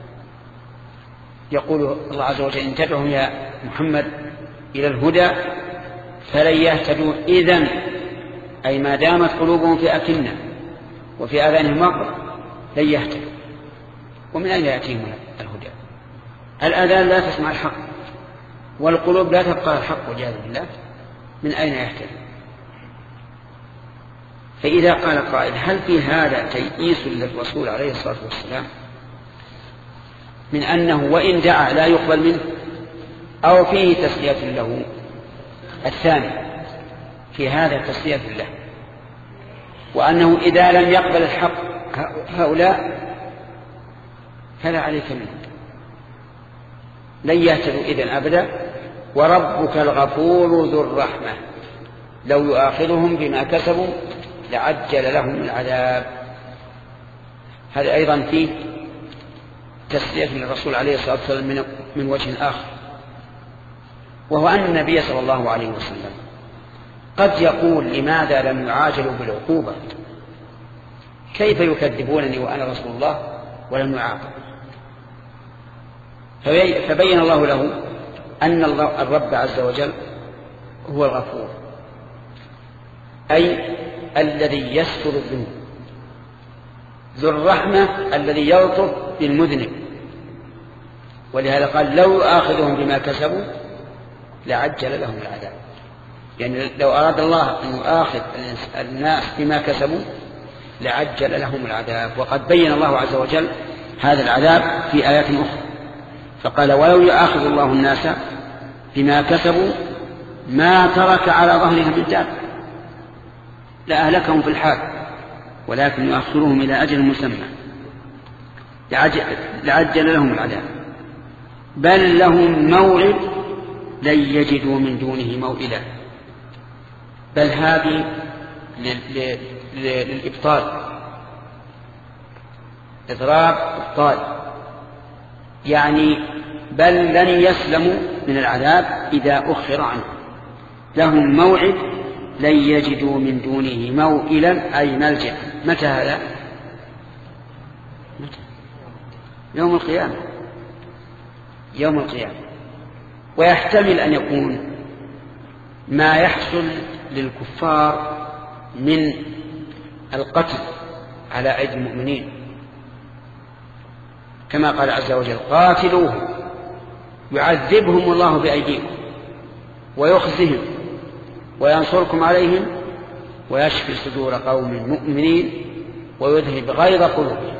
يقول الله عز وجل إن تدعهم يا محمد إلى الهدى فلن يهتدوا إذن، أي ما دامت قلوبهم في أكنة وفي آذانهم وقرا لن يهتدوا. ومن أين يأتيهم الهدى؟ الآذان لا تسمع الحق والقلوب لا تبقى الحق والعياذ بالله، من أين يهتدوا؟ فإذا قال قائل هل في هذا تيئيس للرسول عليه الصلاة والسلام من أنه وإن دعا لا يقبل منه، أو فيه تسلية له؟ الثاني في هذا تسلية له، وأنه إذا لم يقبل الحق هؤلاء فلا عليك منه، لن يهتدوا إذن أبدا. وربك الغفور ذو الرحمة لو يؤاخذهم بما كسبوا لعجل لهم العذاب. هذا أيضا فيه تسلية للرسول عليه الصلاة والسلام من, من وجه آخر، وهو أن النبي صلى الله عليه وسلم قد يقول لماذا لم يعاجلوا بالعقوبة؟ كيف يكذبونني وأنا رسول الله ولم يعاقب؟ فبين الله له أن الله الرب عز وجل هو الغفور، أي الذي يستر الذنوب، ذو الرحمة الذي يلطف بالمذنب. ولهذا قال لو يؤاخذهم بما كسبوا لعجل لهم العذاب، يعني لو أراد الله أن يؤاخذ الناس بما كسبوا لعجل لهم العذاب. وقد بين الله عز وجل هذا العذاب في آيات أخرى، فقال ولو يؤاخذ الله الناس بما كسبوا ما ترك على ظهرها من دابة لأهلكهم في الحال ولكن يؤخرهم إلى أجل مسمى لعجل, لعجل لهم العذاب بل لهم موعد لن يجدوا من دونه موئلا. بل هذه للإبطال، إضراب إبطال، يعني بل لن يسلموا من العذاب إذا أخر عنه. لهم موعد لن يجدوا من دونه موئلا أي ملجأ. متى هذا؟ متى؟ يوم القيامة، يوم القيامة. ويحتمل أن يكون ما يحصل للكفار من القتل على أيدي المؤمنين، كما قال عز وجل قاتلوهم يعذبهم الله بأيديكم ويخزهم وينصركم عليهم ويشفي صدور قوم مؤمنين ويذهب غيظ قلوبهم.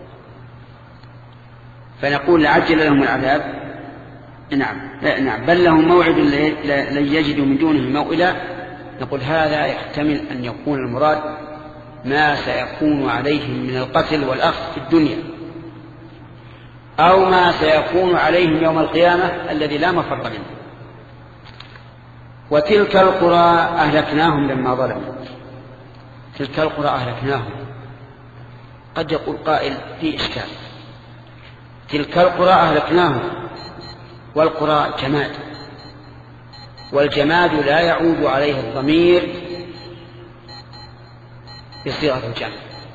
فنقول لعجل لهم العذاب. نعم نعم بل لهم موعد لن يجدوا من دونه موئلا. نقول هذا يحتمل أن يكون المراد ما سيكون عليهم من القتل والأخذ في الدنيا، أو ما سيكون عليهم يوم القيامة الذي لا مفر منه. وتلك القرى أهلكناهم لما ظلموا. تلك القرى أهلكناهم، قد يقول قائل في إشكال، تلك القرى أهلكناهم، والقرى جماد، والجماد لا يعود عليه الضمير بصيغة الجمع.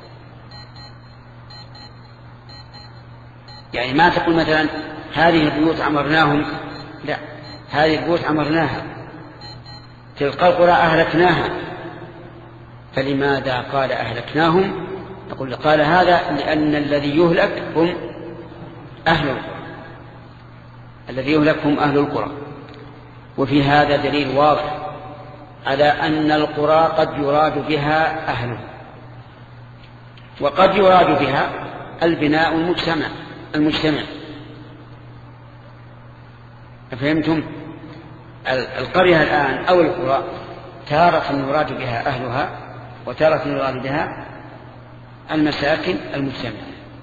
يعني ما تقول مثلا هذه البيوت عمرناهم، لا، هذه البيوت عمرناها. تلك القرى أهلكناها، فلماذا قال أهلكناهم؟ نقول قال هذا لأن الذي يهلك هم أهل القرى، الذي يهلك هم أهل القرى. وفي هذا دليل واضح على أن القرى قد يراد بها أهله، وقد يراد بها البناء المجتمع المجتمع فهمتم؟ القرية الآن أو القرى تارة يراد بها أهلها وتارة يراد بها المساكن المجتمع.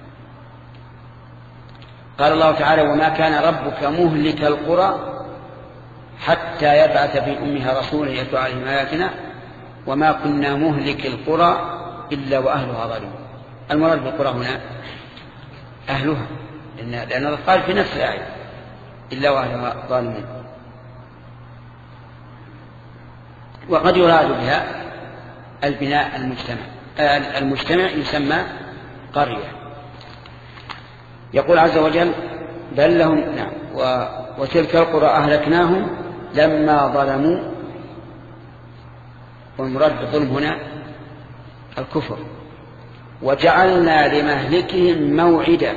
قال الله تعالى وما كان ربك مهلك القرى حتى يبعث في أمها رسولا يتلو عليهم آياتنا وما كنا مهلك القرى إلا وأهلها ظالمون. المراد بالقرى هنا أهلها، لأن قال في نفس الآية إلا وأهلها ظالمون. وقد يراد بها البناء المجتمع المجتمع يسمى قرية. يقول عز وجل بل لهم نعم وتلك القرى أهلكناهم لما ظلموا. والمراد بالظلم هنا الكفر، وجعلنا لمهلكهم موعدا،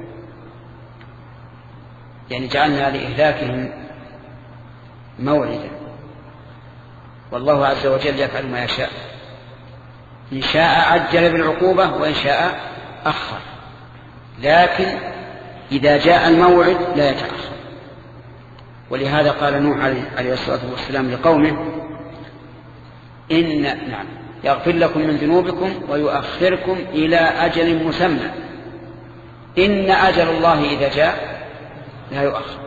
يعني جعلنا لإهلاكهم موعدا. والله عز وجل يفعل ما يشاء، إن شاء عجل بالعقوبة وإن شاء أخر، لكن إذا جاء الموعد لا يتأخر. ولهذا قال نوح عليه الصلاة والسلام لقومه إن نعم يغفر لكم من ذنوبكم ويؤخركم إلى أجل مسمى، إن أجل الله إذا جاء لا يؤخر،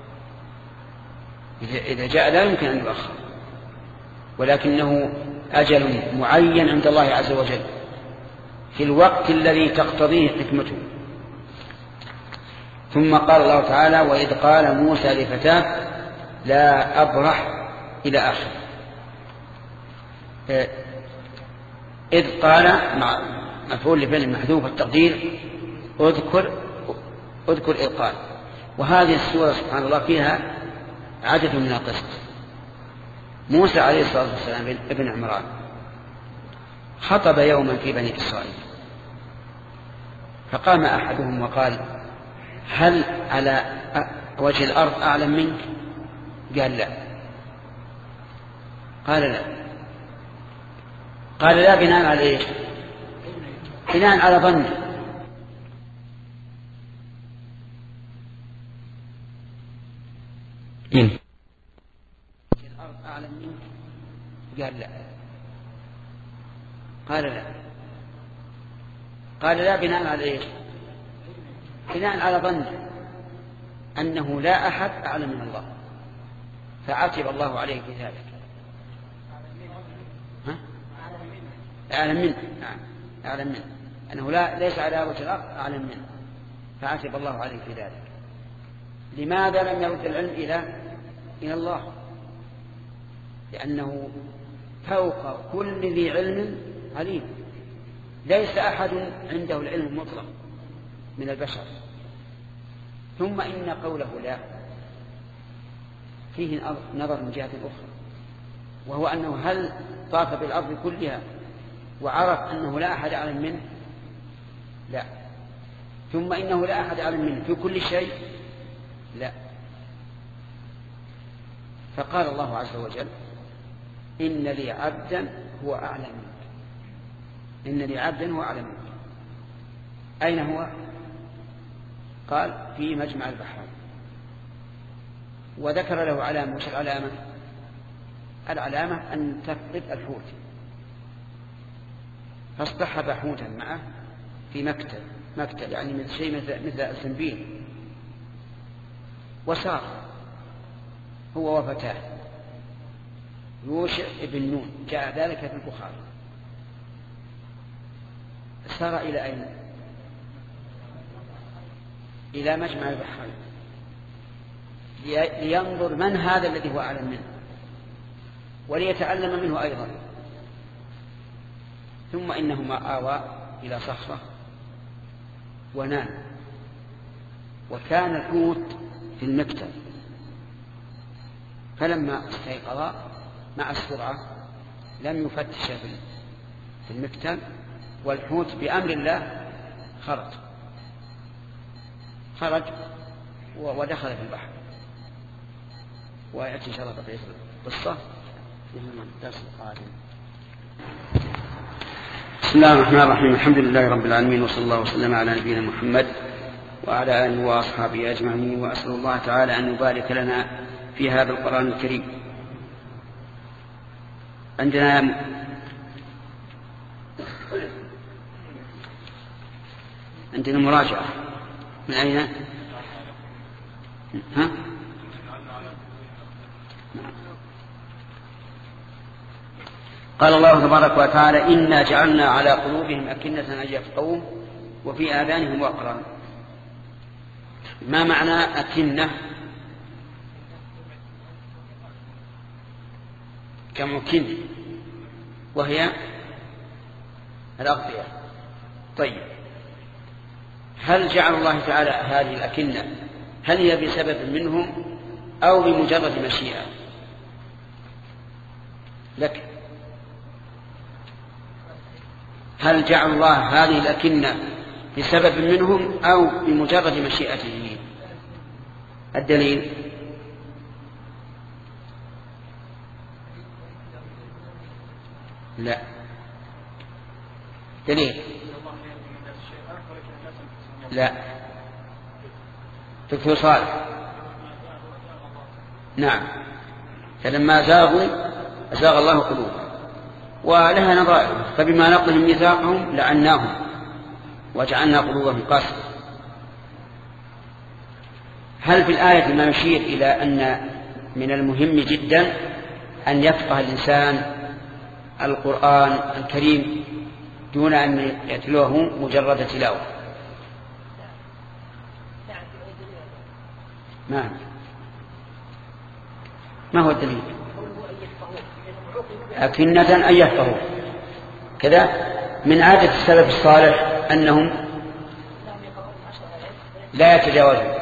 إذا جاء لا يمكن أن يؤخر، ولكنه أجل معين عند الله عز وجل في الوقت الذي تقتضيه حكمته. ثم قال الله تعالى وإذ قال موسى لفتاه لا أبرح إلى آخر. إذ قال مع مفعول لفعل محذوف التقدير اذكر اذكر إذ قال. وهذه السورة سبحان الله فيها عدد من القصص. موسى عليه الصلاة والسلام ابن عمران خطب يوما في بني إسرائيل، فقام أحدهم وقال هل على وجه الأرض أعلم منك؟ قال لا. قال لا. قال لا بناء على إيش؟ بناء على ظن. إن الأرض أعلم منك؟ قال لا. قال لا. قال لا بناء على إيش؟ بناء على ظن أنه لا أحد أعلم من الله، فعاتب الله عليه في ذلك. ها؟ أعلم منه، نعم أعلم منه، أنه لا ليس على وجه الأرض أعلم منه، فعاتب الله عليه في ذلك. لماذا لم يرد العلم إلى إلى الله؟ لأنه فوق كل ذي علم عليم، ليس أحد عنده العلم المطلق من البشر. ثم إن قوله لا فيه نظر من جهة أخرى، وهو أنه هل طاف بالأرض كلها وعرف أنه لا أحد أعلم منه؟ لا. ثم إنه لا أحد أعلم منه في كل شيء؟ لا. فقال الله عز وجل إن لي عبدا هو أعلم منك، إن لي عبدا هو أعلم منك. أين هو؟ قال في مجمع البحرين، وذكر له علامة. وش العلامة؟ العلامة أن تفقد الحوت، فاصطحب حوتا معه في مكتب مكتب يعني من شيء مثل, مثل الزنبيل، وسار هو وفتاه يوشع ابن نون، جاء ذلك في البخاري. سار إلى أين؟ إلى مجمع البحرين لينظر من هذا الذي هو أعلم منه وليتعلم منه أيضا. ثم إنهما آوى إلى صخرة ونام، وكان الحوت في المكتب، فلما استيقظ مع السرعة لم يفتش في المكتب، والحوت بأمر الله خرج خرج ودخل في البحر. ويأتي إن شاء الله بقية القصة في الدرس القادم. بسم الله الرحمن الرحيم، الحمد لله رب العالمين، وصلى الله وسلم على نبينا محمد وعلى آله وأصحابه أجمعين. وأسأل الله تعالى أن يبارك لنا في هذا القرآن الكريم. عندنا عندنا مراجعة من أين؟ ها؟ قال الله تبارك وتعالى إنا جعلنا على قلوبهم أكنة أن يفقهوا وفي آذانهم وقرا. ما معنى أكنة؟ كمكن، وهي الأغطية. طيب، هل جعل الله تعالى هذه الأكنة هل هي بسبب منهم أو بمجرد مشيئة؟ لك هل جعل الله هذه الأكنة بسبب منهم أو بمجرد مشيئته؟ الدليل لا دليل لا دكتور صالح نعم فلما زاغوا أزاغ الله قلوبهم ولها نظائر فبما نقضهم ميثاقهم لعناهم وجعلنا قلوبهم قاسية. هل في الآية ما يشير إلى أن من المهم جدا أن يفقه الإنسان القرآن الكريم دون أن يتلوه مجرد تلاوة؟ ما ما هو الدليل؟ أكنة أن يفقهوا كذا. من عادة السلف الصالح أنهم لا يتجاوزون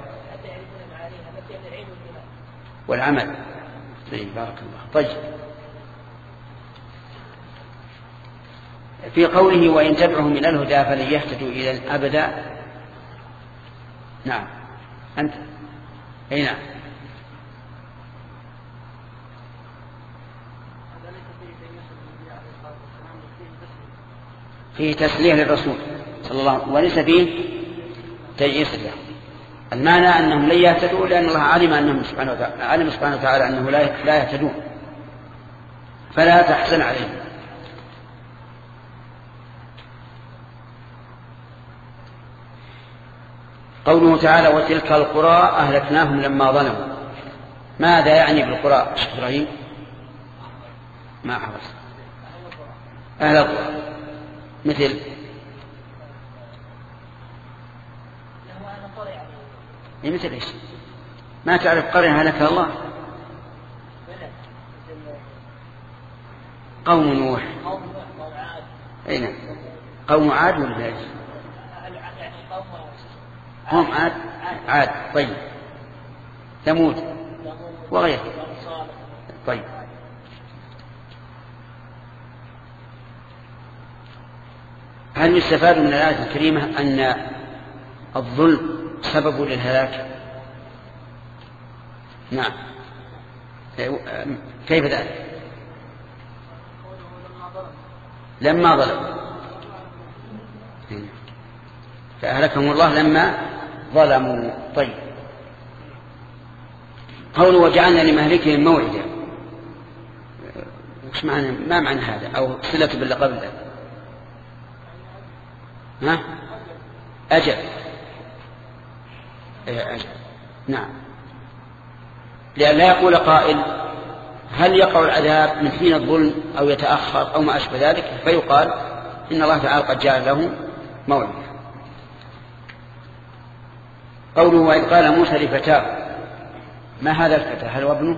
والعمل. طيب بارك الله. طيب في قوله وإن تدعهم إلى الهدى فلن يهتدوا إلى الأبد. نعم أنت أي نعم فيه تسليه للرسول صلى الله عليه وسلم وليس فيه تجيس له. المعنى أنهم لن يهتدوا لأن الله علم أنهم سبحانه وتعالى علم سبحانه وتعالى أنه لا يهتدون فلا تحزن عليهم. قوله تعالى وتلك القرى أهلكناهم لما ظلموا. ماذا يعني بالقرى شيخ إبراهيم؟ ما حفظ. أهل القرى مثل مثل إيش؟ ما تعرف قرية هلكها الله؟ قوم نوح. أين قوم عاد ولا إيش؟ هم عاد عاد. طيب ثمود وغيره. طيب هل يستفاد من الآية الكريمة أن الظلم سبب للهلاك؟ نعم كيف ذلك؟ لما ظلموا فأهلكهم الله لما ظلموا. طيب قوله وجعلنا لمهلكهم موعدا وش معنى ما معنى هذا؟ أو صلة باللي قبل ذلك؟ ها أجل. أجل نعم لأن لا يقول قائل هل يقع العذاب من حين الظلم أو يتأخر أو ما أشبه ذلك فيقال إن الله تعالى قد جعل له موعد. قوله وإذ قال موسى لفتاه. ما هذا الفتى؟ هل هو ابنه؟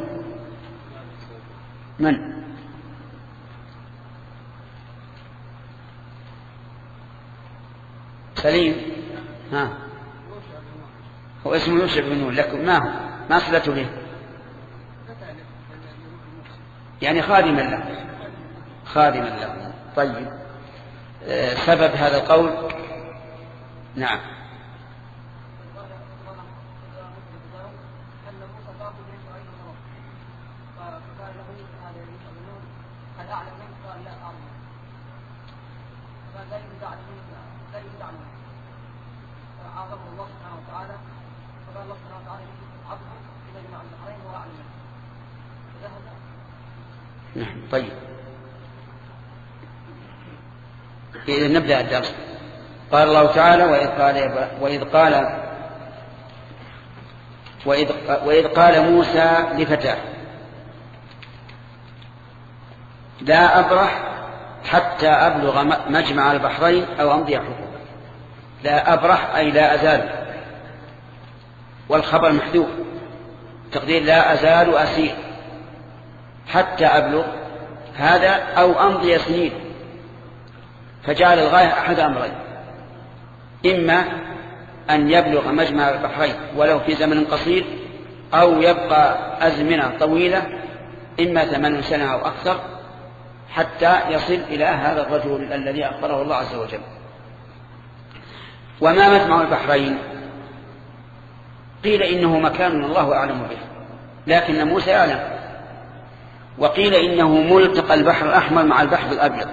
من؟ سليم. ها هو اسمه يوسف بن نون لكن ما هو ما صلته به؟ يعني خادما له خادما له. طيب آه سبب هذا القول نعم طيب إذا نبدأ الدرس. قال الله تعالى وإذ قال وإذ قال وإذ, وإذ قال موسى لفتاه لا أبرح حتى أبلغ مجمع البحرين أو أمضي حقوقا. لا أبرح أي لا أزال والخبر محذوف تقدير لا أزال أسير حتى أبلغ هذا أو أمضي سنين فجعل الغاية أحد أمرين إما أن يبلغ مجمع البحرين ولو في زمن قصير أو يبقى أزمنة طويلة إما ثمان سنة أو أكثر حتى يصل إلى هذا الرجل الذي أخبره الله عز وجل. وما مجمع البحرين؟ قيل إنه مكان الله أعلم به لكن موسى يعلم، وقيل إنه ملتقى البحر الأحمر مع البحر الأبيض،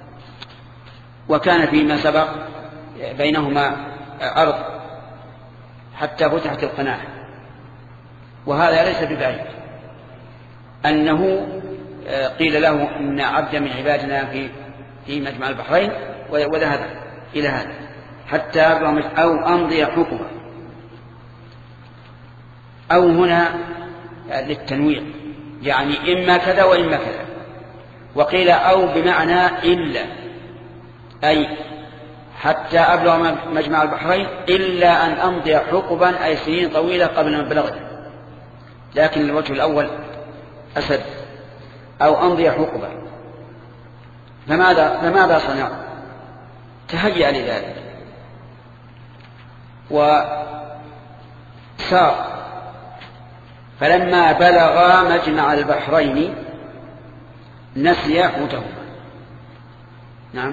وكان فيما سبق بينهما أرض حتى فتحت القناة. وهذا ليس ببعيد أنه قيل له إن عبدا من عبادنا في في مجمع البحرين وذهب إلى هذا حتى أو أمضي حقبة، أو هنا للتنويع يعني إما كذا وإما كذا. وقيل أو بمعنى إلا، أي حتى أبلغ مجمع البحرين إلا أن أمضي حقبا أي سنين طويلة قبل أن بلغته، لكن الوجه الأول أسد، أو أمضي حقبا. فماذا, فماذا صنع؟ تهيأ لذلك وسار، فلما بلغا مجمع البحرين نسي حوتهما. نعم،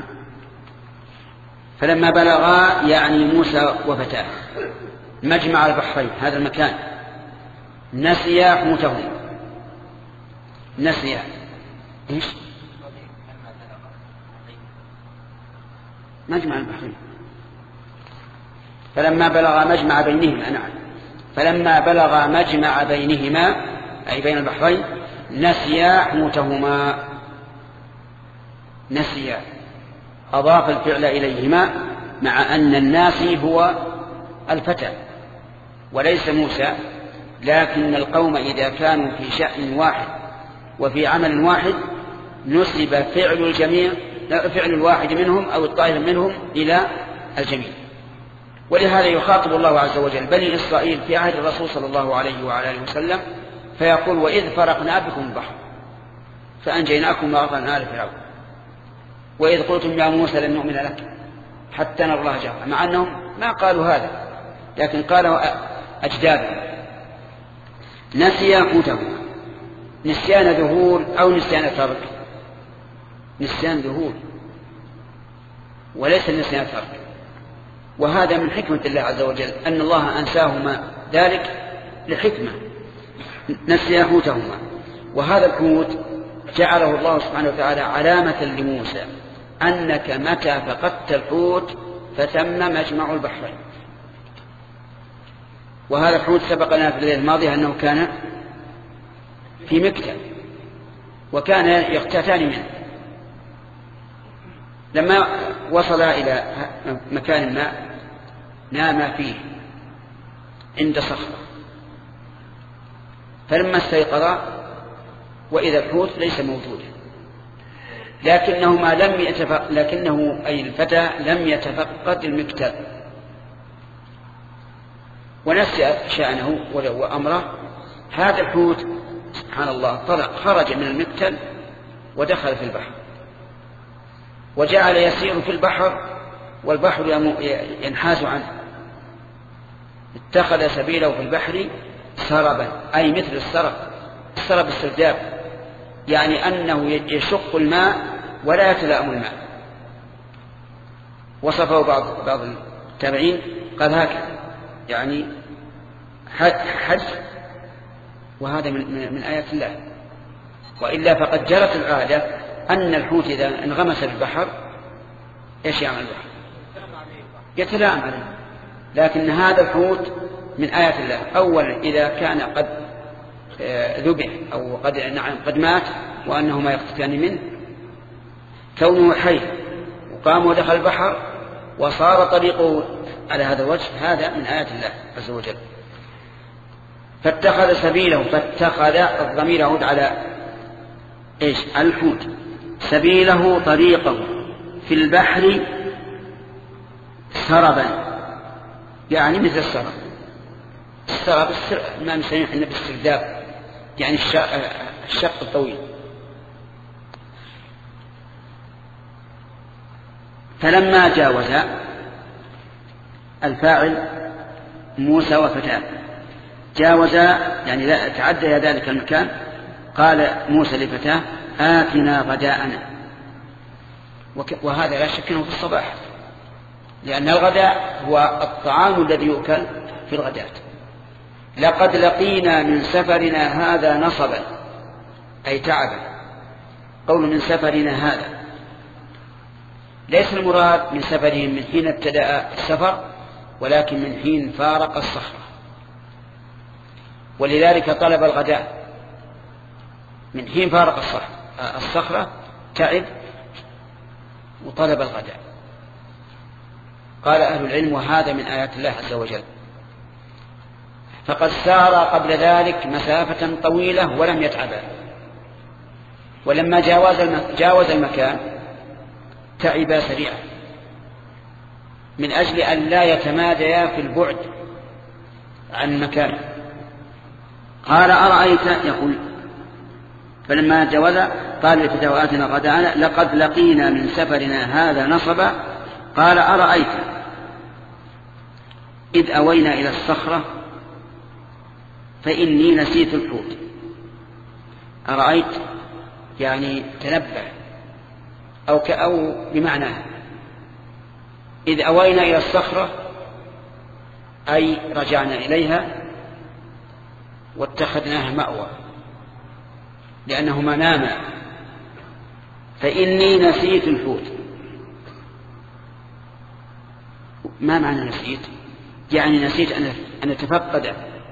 فلما بلغا يعني موسى وفتاه مجمع البحرين هذا المكان نسي حوتهما. نسي ايش؟ مجمع البحرين. فلما بلغ مجمع بينهما، نعم، فلما بلغ مجمع بينهما أي بين البحرين نسيا حوتهما. نسيا أضاف الفعل إليهما مع أن الناسي هو الفتى وليس موسى، لكن القوم إذا كانوا في شأن واحد وفي عمل واحد نسب فعل الجميع فعل الواحد منهم أو الطائر منهم إلى الجميع. ولهذا يخاطب الله عز وجل بني إسرائيل في عهد الرسول صلى الله عليه وعلى آله وسلم فيقول وإذ فرقنا بكم البحر فأنجيناكم وأغرقنا آل فرعون وإذ قلتم يا موسى لن نؤمن لك حتى نرى الله جهرا، مع أنهم ما قالوا هذا لكن قالوا أجدادهم. نسي حوتهما، نسيان ذهول أو نسيان ترك؟ نسيان ذهول وليس نسيان ترك. وهذا من حكمة الله عز وجل أن الله أنساهما ذلك لحكمة. نسي حوتهما، وهذا الحوت جعله الله سبحانه وتعالى علامة لموسى أنك متى فقدت الحوت فتم مجمع البحرين. وهذا الحوت سبقنا في الليلة الماضية أنه كان في مكة وكان يقتاتان منه. لما وصل إلى مكان ما نام فيه عند صخرة، فلما استيقظ وإذا الحوت ليس موجودا، لكنهما لم يتفق لكنه أي الفتى لم يتفقد المكتل ونسي شأنه وأمره. هذا الحوت سبحان الله طلق خرج من المكتل ودخل في البحر وجعل يسير في البحر والبحر ينحاز عنه. اتخذ سبيله في البحر سربا أي مثل السرب، السرب السرداب، يعني أنه يشق الماء ولا يتلائم الماء. وصفه بعض بعض التابعين قال هكذا يعني حج، وهذا من, من آيات الله. وإلا فقد جرت العادة أن الحوت إذا انغمس في البحر إيش يعمل البحر؟ يتلائم عليه، لكن هذا الحوت من آيات الله. أولا إذا كان قد ذبح أو قد نعم قد مات وأنه ما يقتتان منه، كونه حي وقام ودخل البحر وصار طريقه على هذا الوجه، هذا من آيات الله عز وجل. فاتخذ سبيله، فاتخذ الضمير يعود على إيش؟ الحوت. سبيله طريقه في البحر سربا، يعني مثل السرب. السرب ما نسميه احنا بالسرداب، يعني الشق الطويل. فلما جاوز الفاعل موسى وفتاه، جاوز يعني تعدى ذلك المكان. قال موسى لفتاه آتنا غداءنا، وهذا لا شك أنه في الصباح، لأن الغداء هو الطعام الذي يؤكل في الغداة. لقد لقينا من سفرنا هذا نصبا أي تعبا. قول من سفرنا هذا ليس المراد من سفرهم من حين ابتدأ السفر، ولكن من حين فارق الصخرة، ولذلك طلب الغداء من حين فارق الصخرة تعب وطلب الغداء. قال أهل العلم وهذا من آيات الله عز وجل، فقد سار قبل ذلك مسافة طويلة ولم يتعبا، ولما جاوز المكان تعبا سريعا من أجل أن لا يتماديا في البعد عن المكان. قال أرأيت يقول فلما جاوز قال لفتاه آتنا غداءنا لقد لقينا من سفرنا هذا نصبا. قال أرأيت إذ أوينا إلى الصخرة فإني نسيت الحوت. أرأيت يعني تنبه أو كأو بمعناه، إذ أوينا إلى الصخرة أي رجعنا إليها واتخذناها مأوى لأنهما ناما. فإني نسيت الحوت. ما معنى نسيت؟ يعني نسيت أن أتفقد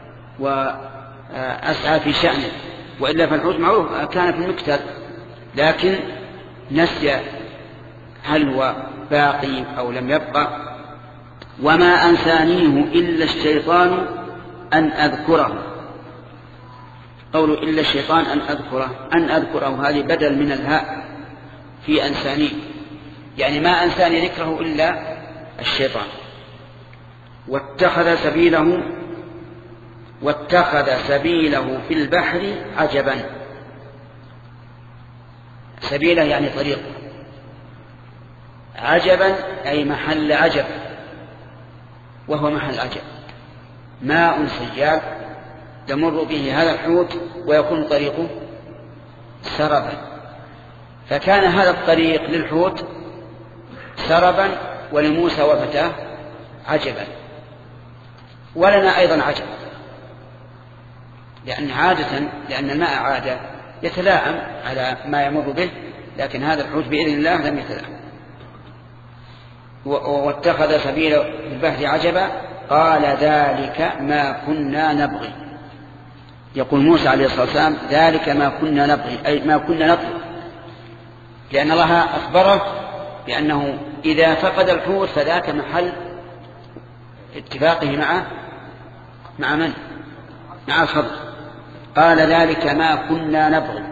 وأسعى في شأنه، وإلا فالحوت معروف كان في المكتل، لكن نسي هل هو باقي أو لم يبقى. وما أنسانيه إلا الشيطان أن أذكره. قولوا إلا الشيطان أن أذكره، أن أذكره هذه بدل من الهاء في أنساني، يعني ما أنساني ذكره إلا الشيطان. واتخذ سبيله واتخذ سبيله في البحر عجبا. سبيله يعني طريق، عجبا أي محل عجب، وهو محل عجب ماء سجال يمر به هذا الحوت ويكون طريقه سربا. فكان هذا الطريق للحوت سربا ولموسى وفتاه عجبا، ولنا أيضا عجب، لأن عادة لأن الماء عادة يتلاعم على ما يمر به، لكن هذا الحوت بإذن الله لم يتلاعم. واتخذ سبيله في البحر عجبا. قال ذلك ما كنا نبغي. يقول موسى عليه الصلاة والسلام ذلك ما كنا نبغي أي ما كنا نطلب، لأن الله أخبره بأنه إذا فقد الحوت فذاك محل اتفاقه مع مع من؟ مع الخضر. قال ذلك ما كنا نبغي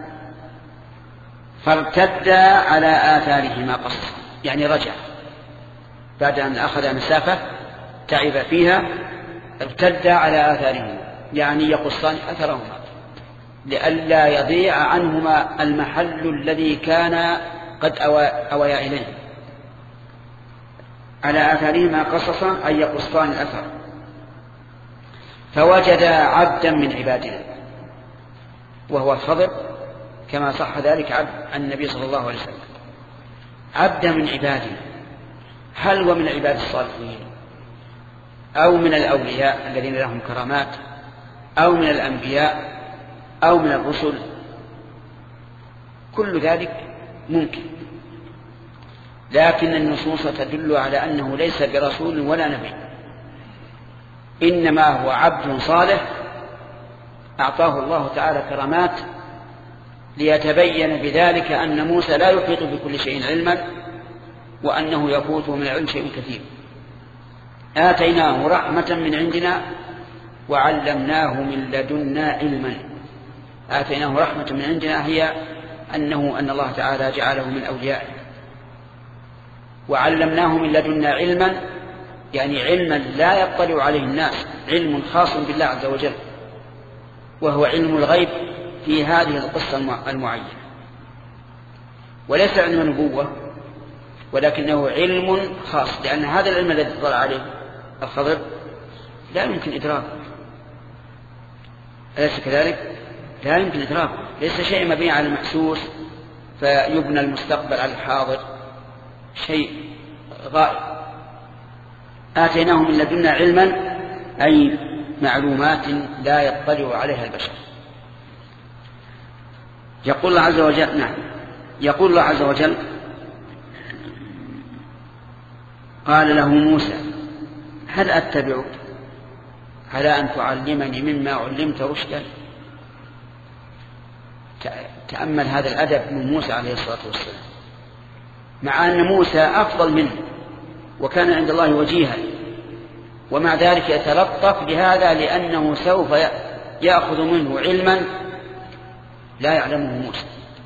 فارتدا على آثارهما قصصا، يعني رجع بعد أن أخذ مسافة تعب فيها، ارتدا على آثارهما يعني يقصان أثرهما لئلا يضيع عنهما المحل الذي كان قد أويا إليه. على آثارهما قصصا أي يقصان الأثر. فوجد عبدا من عبادنا وهو الخضر كما صح ذلك عن النبي صلى الله عليه وسلم. عبدا من عبادنا، هل هو من عباد الصالحين أو من الأولياء الذين لهم كرامات أو من الأنبياء أو من الرسل؟ كل ذلك ممكن، لكن النصوص تدل على أنه ليس برسول ولا نبي، إنما هو عبد صالح أعطاه الله تعالى كرامات ليتبين بذلك أن موسى لا يحيط بكل شيء علما، وأنه يفوته من العلم شيء كثير. آتيناه رحمة من عندنا وعلمناه من لدنا علما. آتيناه رحمة من عندنا هي أنه أن الله تعالى جعله من أوليائه، وعلمناه من لدنا علما يعني علما لا يطلع عليه الناس، علم خاص بالله عز وجل، وهو علم الغيب في هذه القصة المعينة، وليس علم نبوة ولكنه علم خاص، لأن هذا العلم الذي اطلع عليه الخضر لا يمكن إدراكه، أليس كذلك؟ لا يمكن إدراكه، ليس شيء مبني على المحسوس فيبنى المستقبل على الحاضر شيء غائب. آتيناهم من لدنا علما أي معلومات لا يطلع عليها البشر. يقول الله عز وجل نعم يقول الله عز وجل قال له موسى هل أتبعك على أن تعلمني مما علمت رشدا. تأمل هذا الأدب من موسى عليه الصلاة والسلام، مع أن موسى أفضل منه وكان عند الله وجيها، ومع ذلك يتلطف بهذا لأنه سوف يأخذ منه علما لا يعلمه موسى.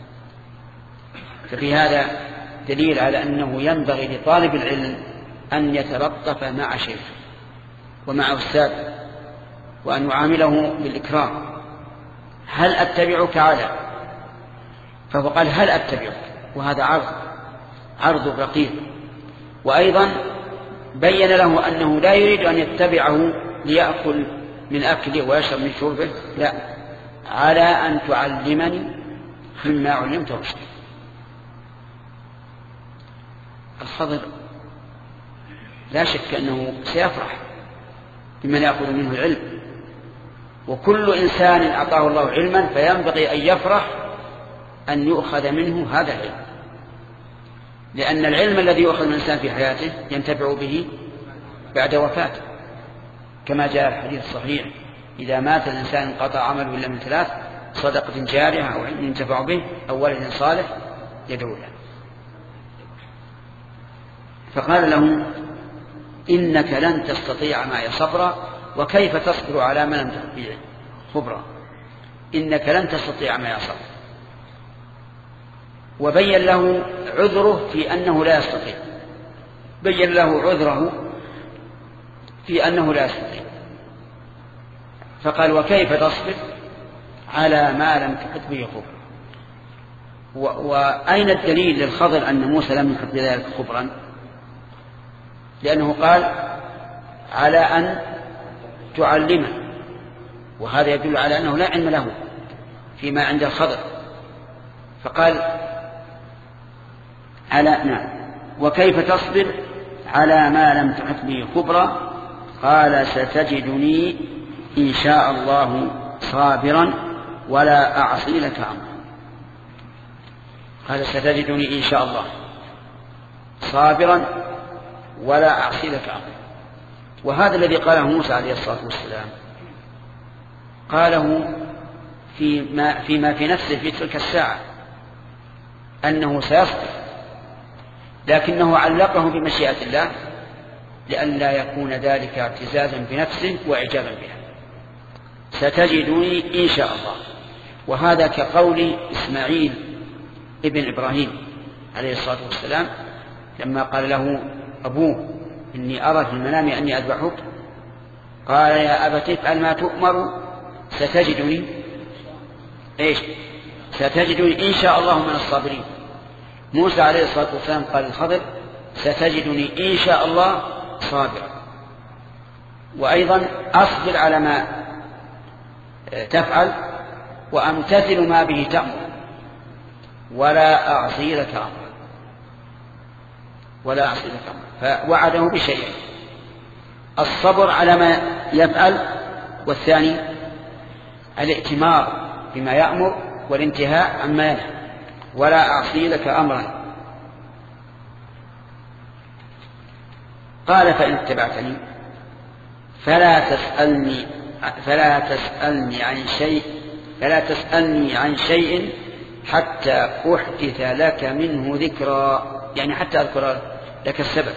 ففي هذا دليل على أنه ينبغي لطالب العلم أن يتلطف مع شيخ ومع أستاذ وأن يعامله بالإكرام. هل أتبعك على، فهو قال هل أتبعك، وهذا عرض عرض رقيق. وأيضا بين له أنه لا يريد أن يتبعه ليأكل من أكله ويشرب من شربه، لا، على أن تعلمني مما علمت رشدا. الخضر لا شك أنه سيفرح بمن يأخذ منه العلم، وكل إنسان أعطاه الله علما فينبغي أن يفرح أن يؤخذ منه هذا العلم، لأن العلم الذي يؤخذ من الإنسان في حياته ينتفع به بعد وفاته، كما جاء الحديث الصحيح إذا مات الإنسان انقطع عمله إلا من ثلاث: صدقة جارية أو علم ينتفع به أو ولد صالح يدعو له. فقال له إنك لن تستطيع معي صبرا وكيف تصبر على ما لم تستطيع خبرا. إنك لن تستطيع معي صبرا، وبين له عذره في أنه لا يستطيع، بين له عذره في أنه لا يستطيع، فقال وكيف تصبر على ما لم تحط به خبرا. وأين الدليل للخضر أن موسى لم يحط بذلك خبرا؟ لأنه قال على أن تعلمه، وهذا يدل على أنه لا علم له فيما عند الخضر. فقال على نعم وكيف تصبر على ما لم تحط به خبرا. قال ستجدني إن شاء الله صابرا ولا أعصي لك أمرا. قال ستجدني إن شاء الله صابرا ولا أعصي لك أمرا. وهذا الذي قاله موسى عليه الصلاة والسلام قاله فيما, فيما في نفسه في تلك الساعة أنه سيصبر، لكنه علقه بمشيئة الله لئلا يكون ذلك اعتزازا بنفسه وإعجابا بها. ستجدني إن شاء الله، وهذا كقول إسماعيل ابن إبراهيم عليه الصلاة والسلام لما قال له أبوه إني أرى في المنام أني أذبحك، قال يا أبت افعل ما تؤمر ستجدني إيش ستجدني إن شاء الله من الصابرين. موسى عليه الصلاة والسلام قال للخضر ستجدني إن شاء الله صابرا، وأيضا أصبر على ما تفعل وأمتثل ما به تأمر ولا أعصي لك أمرا ولا أعصي لك أمرا. فوعده بشيئين: الصبر على ما يفعل، والثاني الائتمار بما يأمر والانتهاء عما ينهى. ولا أعصي لك أمرا. قال فإن اتبعتني فلا تسألني فلا تسألني عن شيء فلا تسألني عن شيء حتى أحدث لك منه ذكرا، يعني حتى أذكر لك السبب.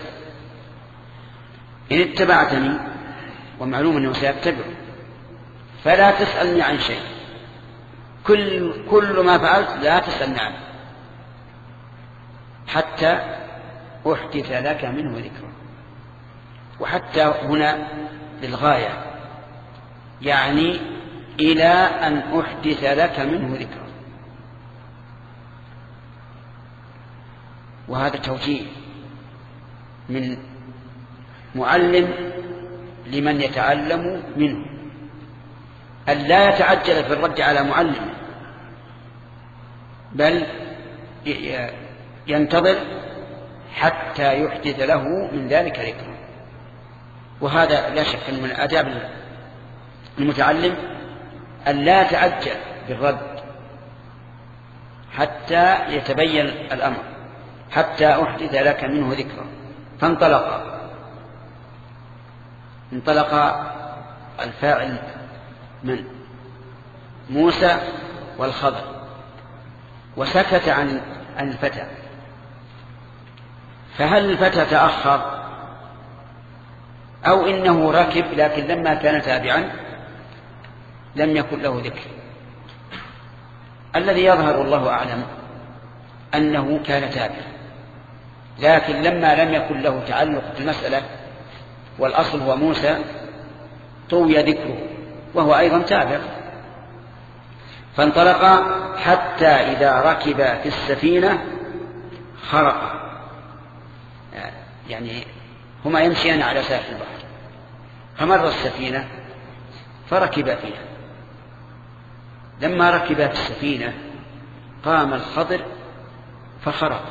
إن اتبعتني، ومعلوم أنه سيتبع، فلا تسألني عن شيء، كل, كل ما فعلت لا تسألني عنه حتى أحدث لك منه ذكرا. وحتى هنا للغاية، يعني إلى أن أحدث لك منه ذكرا. وهذا توجيه من معلم لمن يتعلم منه، أن لا يتعجل في الرد على معلمه، بل ينتظر حتى يحدث له من ذلك ذكر. وهذا لا شك من آداب المتعلم أن لا تعجل بالرد حتى يتبين الأمر، حتى أحدث لك منه ذكرا. فانطلق انطلق الفاعل من موسى والخضر، وسكت عن عن الفتى. فهل الفتى تأخر أو إنه ركب لكن لما كان تابعا لم يكن له ذكر؟ الذي يظهر الله أعلم أنه كان تابعا، لكن لما لم يكن له تعلق بالمسألة والأصل هو موسى طوي ذكره وهو أيضا تابع. فانطلق حتى إذا ركب في السفينة خرق، يعني هما يمشيان على ساحل البحر، فمر السفينة فركب فيها. لما ركب في السفينة قام الخضر فخرق.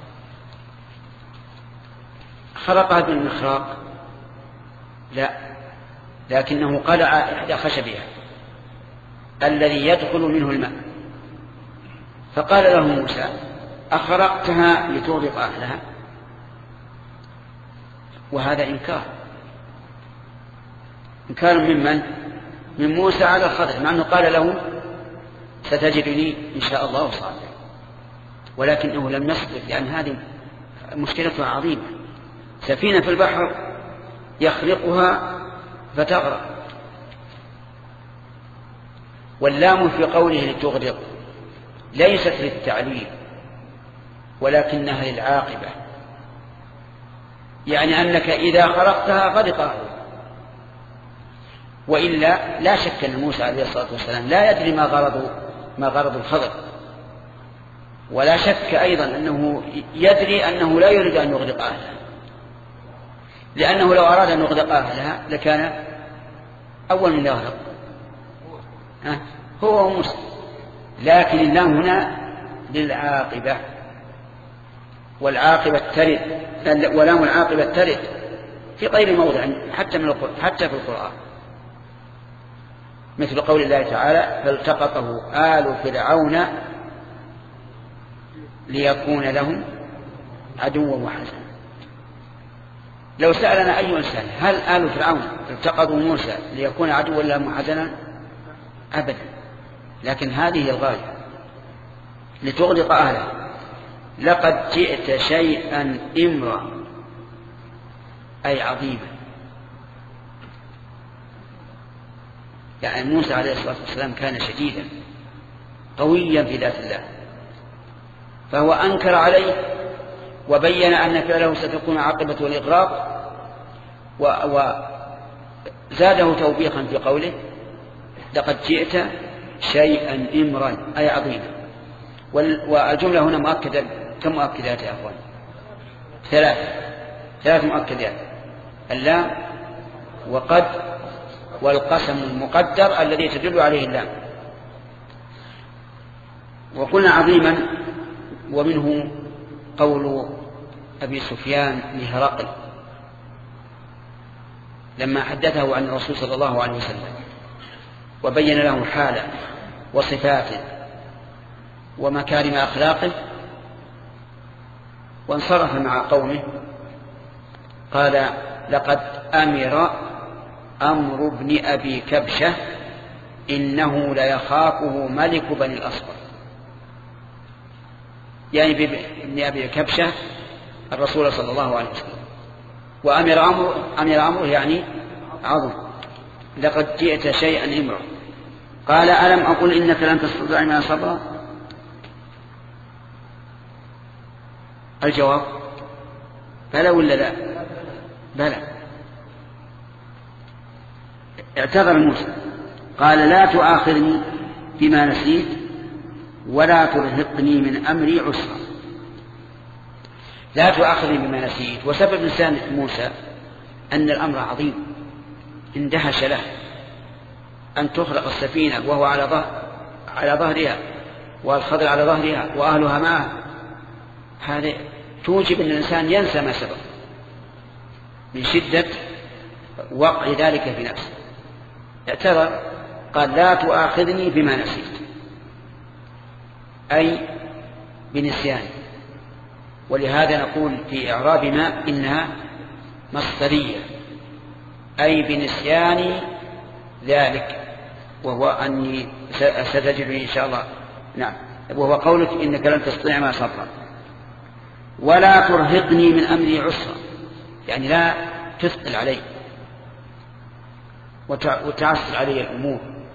خرقها بالمخراق؟ لا، لكنه قلع إحدى خشبها الذي يدخل منه الماء. فقال له موسى: أخرقتها لتغرق أهلها؟ وهذا إنكار، إنكار ممن؟ من موسى على الخضر، مع أنه قال له: ستجدني إن شاء الله صابرا، ولكنه لم يصبر، لأن هذه مشكلتها عظيمة. سفينة في البحر يخرقها فتغرق. واللام في قوله لتغرق ليست للتعليل ولكنها للعاقبة، يعني أنك إذا خرقتها غرق. وإلا لا شك أن موسى عليه الصلاة والسلام لا يدري ما غرض ما غرض الخضر، ولا شك أيضا أنه يدري أنه لا يريد أن يغرق أهلها، لأنه لو أراد أن يغرق أهلها لكان أول من يغرق هو وموسى. لكن اللام هنا للعاقبة، والعاقبة ترد، ولام العاقبة ترد في غير موضع حتى من القرآن، حتى في القرآن، مثل قول الله تعالى: فالتقطه آل فرعون ليكون لهم عدوا وحزنا. لو سألنا أي إنسان: هل آل فرعون التقطوا موسى ليكون عدوا لهم وحزنا؟ أبدا. لكن هذه الغاية لتغرق أهله. لقد جئت شيئا إمرا أي عظيما. يعني موسى عليه الصلاة والسلام كان شديدا قويا في ذات الله، فهو أنكر عليه وبين أن فعله ستكون عاقبته الإغراق، وزاده توبيخا في قوله: لقد جئت شيئا إمرا أي عظيما. والجملة هنا مؤكدة. كم مؤكدات يا أخوان؟ ثلاث ثلاث مؤكدات: اللام وقد والقسم المقدر الذي تدل عليه اللام. وقلنا عظيما، ومنه قول أبي سفيان لهرقل لما حدثه عن الرسول صلى الله عليه وسلم وبين له حاله وصفاته ومكارم أخلاقه، وانصرف مع قومه قال: لقد أمر أمر ابن أبي كبشة إنه ليخافه ملك بني الأصفر. يعني ابن أبي كبشة الرسول صلى الله عليه وسلم. وأمر أمر أمر أمره يعني عظم. لقد جئت شيئا إمرا. قال: ألم أقل إنك لن تستطيع معي صبرا؟ الجواب: بلى ولا لا؟ بلى. اعتذر موسى قال: لا تؤاخذني بما نسيت ولا ترهقني من أمري عسرا. لا تؤاخذني بما نسيت، وسبب نسيان موسى أن الأمر عظيم اندهش له أن تخرق السفينة وهو على ظهر على ظهرها والخضر على ظهرها وأهلها معه هذا توجب أن الإنسان ينسى ما سبق من شدة وقع ذلك في نفسه. اعتذر قال لا تؤاخذني بما نسيت، أي بنسيان. ولهذا نقول في إعراب ما إنها مصدرية، أي بنسيان ذلك، وهو أني ستجدني إن شاء الله. نعم، وهو قولك إنك لن تستطيع ما صبر. ولا ترهقني من أمري عسرا، يعني لا تثقل علي وتعسر علي الأمور.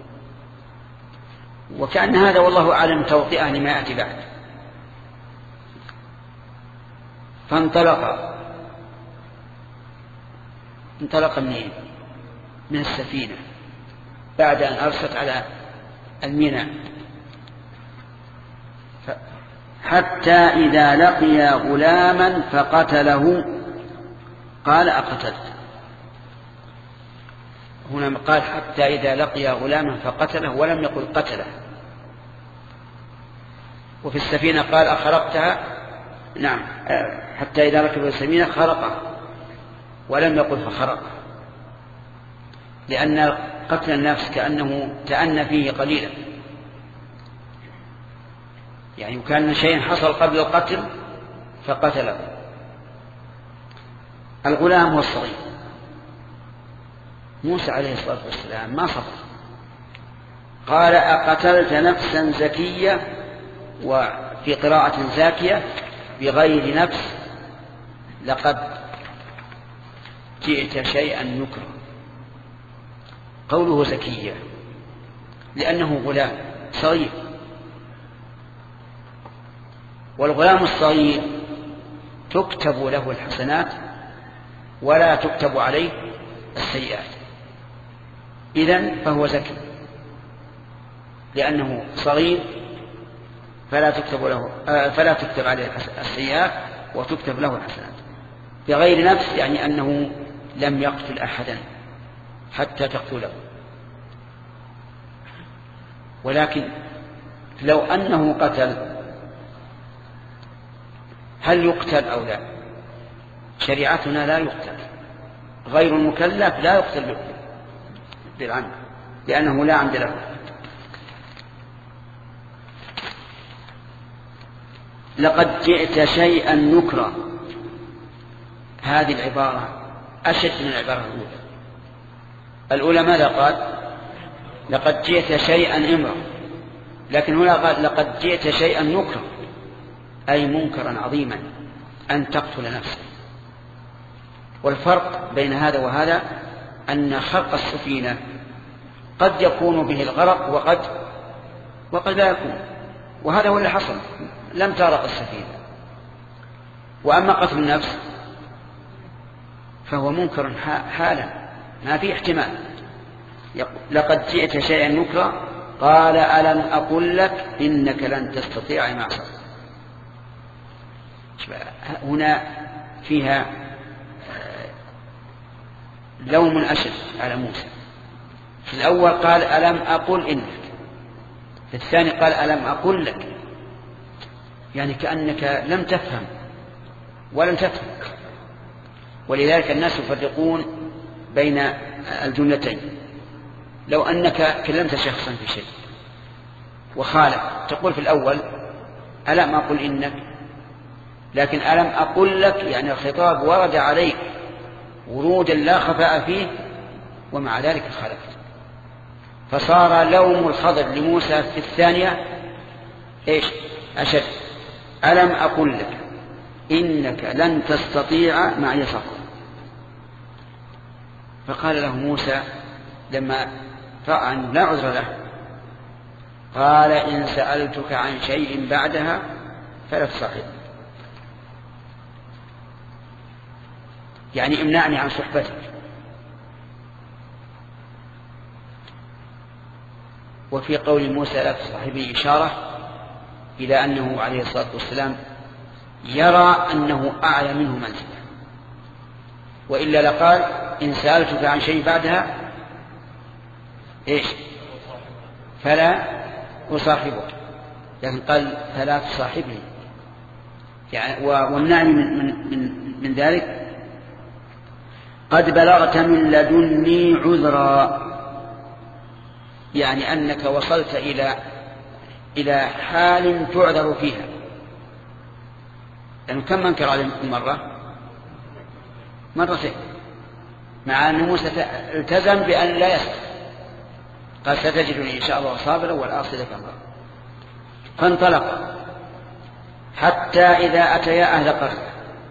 وكأن هذا والله أعلم توطئة لما يأتي بعد. فانطلق انطلق منين؟ من السفينة بعد أن أرست على الميناء، حتى إذا لقي غلاما فقتله قال أقتلت. هنا قال حتى إذا لقي غلاما فقتله ولم يقل قتله. وفي السفينة قال أخرقتها، نعم، حتى إذا ركب السفينة خرقه ولم يقل فخرقه، لأن قتل النفس كأنه تأنى فيه قليلا، يعني كان شيء حصل قبل القتل فقتله. الغلام هو الصغير. موسى عليه الصلاة والسلام ما صبر، قال أقتلت نفسا زكية، وفي قراءة زاكية بغير نفس، لقد جئت شيئا نكرا. قوله زكية لأنه غلام صغير، والغلام الصغير تكتب له الحسنات ولا تكتب عليه السيئات، إذن فهو زكي لأنه صغير، فلا تكتب له فلا تكتب عليه السيئات وتكتب له الحسنات. بغير نفس يعني أنه لم يقتل أحدا حتى تقتله. ولكن لو أنه قتل هل يقتل أو لا؟ شريعتنا لا يقتل، غير المكلف لا يقتل بالعمد لأنه لا عمد له. لقد جئت شيئا نكرا، هذه العبارة أشد من العبارة الأولى. الأولى ماذا قال؟ لقد جئت شيئا إمرا، لكن هنا قال لقد جئت شيئا نكرا، أي منكرا عظيما أن تقتل نفسك. والفرق بين هذا وهذا أن خرق السفينة قد يكون به الغرق وقد وقد لا يكون، وهذا هو اللي حصل، لم تغرق السفينة. وأما قتل النفس فهو منكر حالا ما في احتمال. لقد جئت شيئا نكرا قال ألم أقل لك إنك لن تستطيع معي صبرا. هنا فيها لوم أشد على موسى. في الأول قال ألم أقل إنك، في الثاني قال ألم أقل لك، يعني كأنك لم تفهم ولم تفهم. ولذلك الناس يفرقون بين الجملتين. لو أنك كلمت شخصا في شيء وخالف، تقول في الأول ألم أقل إنك، لكن ألم أقل لك يعني الخطاب ورد عليك ورودا لا خفاء فيه، ومع ذلك خالفت. فصار لوم الخضر لموسى في الثانية إيش أشد. ألم أقل لك إنك لن تستطيع معي صبرا. فقال له موسى لما رأى أن لا عذر له، قال إن سألتك عن شيء بعدها فلا تصاحبني، يعني امنعني عن صحبتك. وفي قول موسى لا تصاحبني إشارة إلى أنه عليه الصلاة والسلام يرى أنه أعلى منه منزلة، وإلا لقال إن سألتك عن شيء بعدها إيش فلا أصاحبك، لكن قال فلا تصاحبني يعني والنعي من, من, من, من ذلك قد بلغت من لدني عذرا، يعني أنك وصلت إلى إلى حال تعذر فيها. لأنه كم منكر عليه مرة مرتين، مع أن موسى التزم بأن لا يسأل، قال ستجدني إن شاء الله صابرا والآصل لك أمرا. فانطلق حتى إذا أتيا أهل قرية،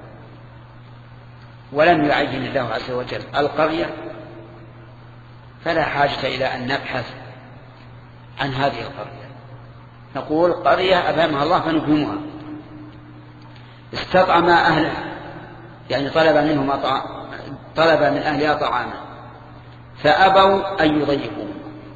ولم يعين الله عز وجل القرية، فلا حاجة إلى أن نبحث عن هذه القرية، نقول قرية أبهمها الله فنفهمها. استطعم أهلها، يعني طلب منهم طلب من أهلها طعاما فأبوا أن يضيفوا.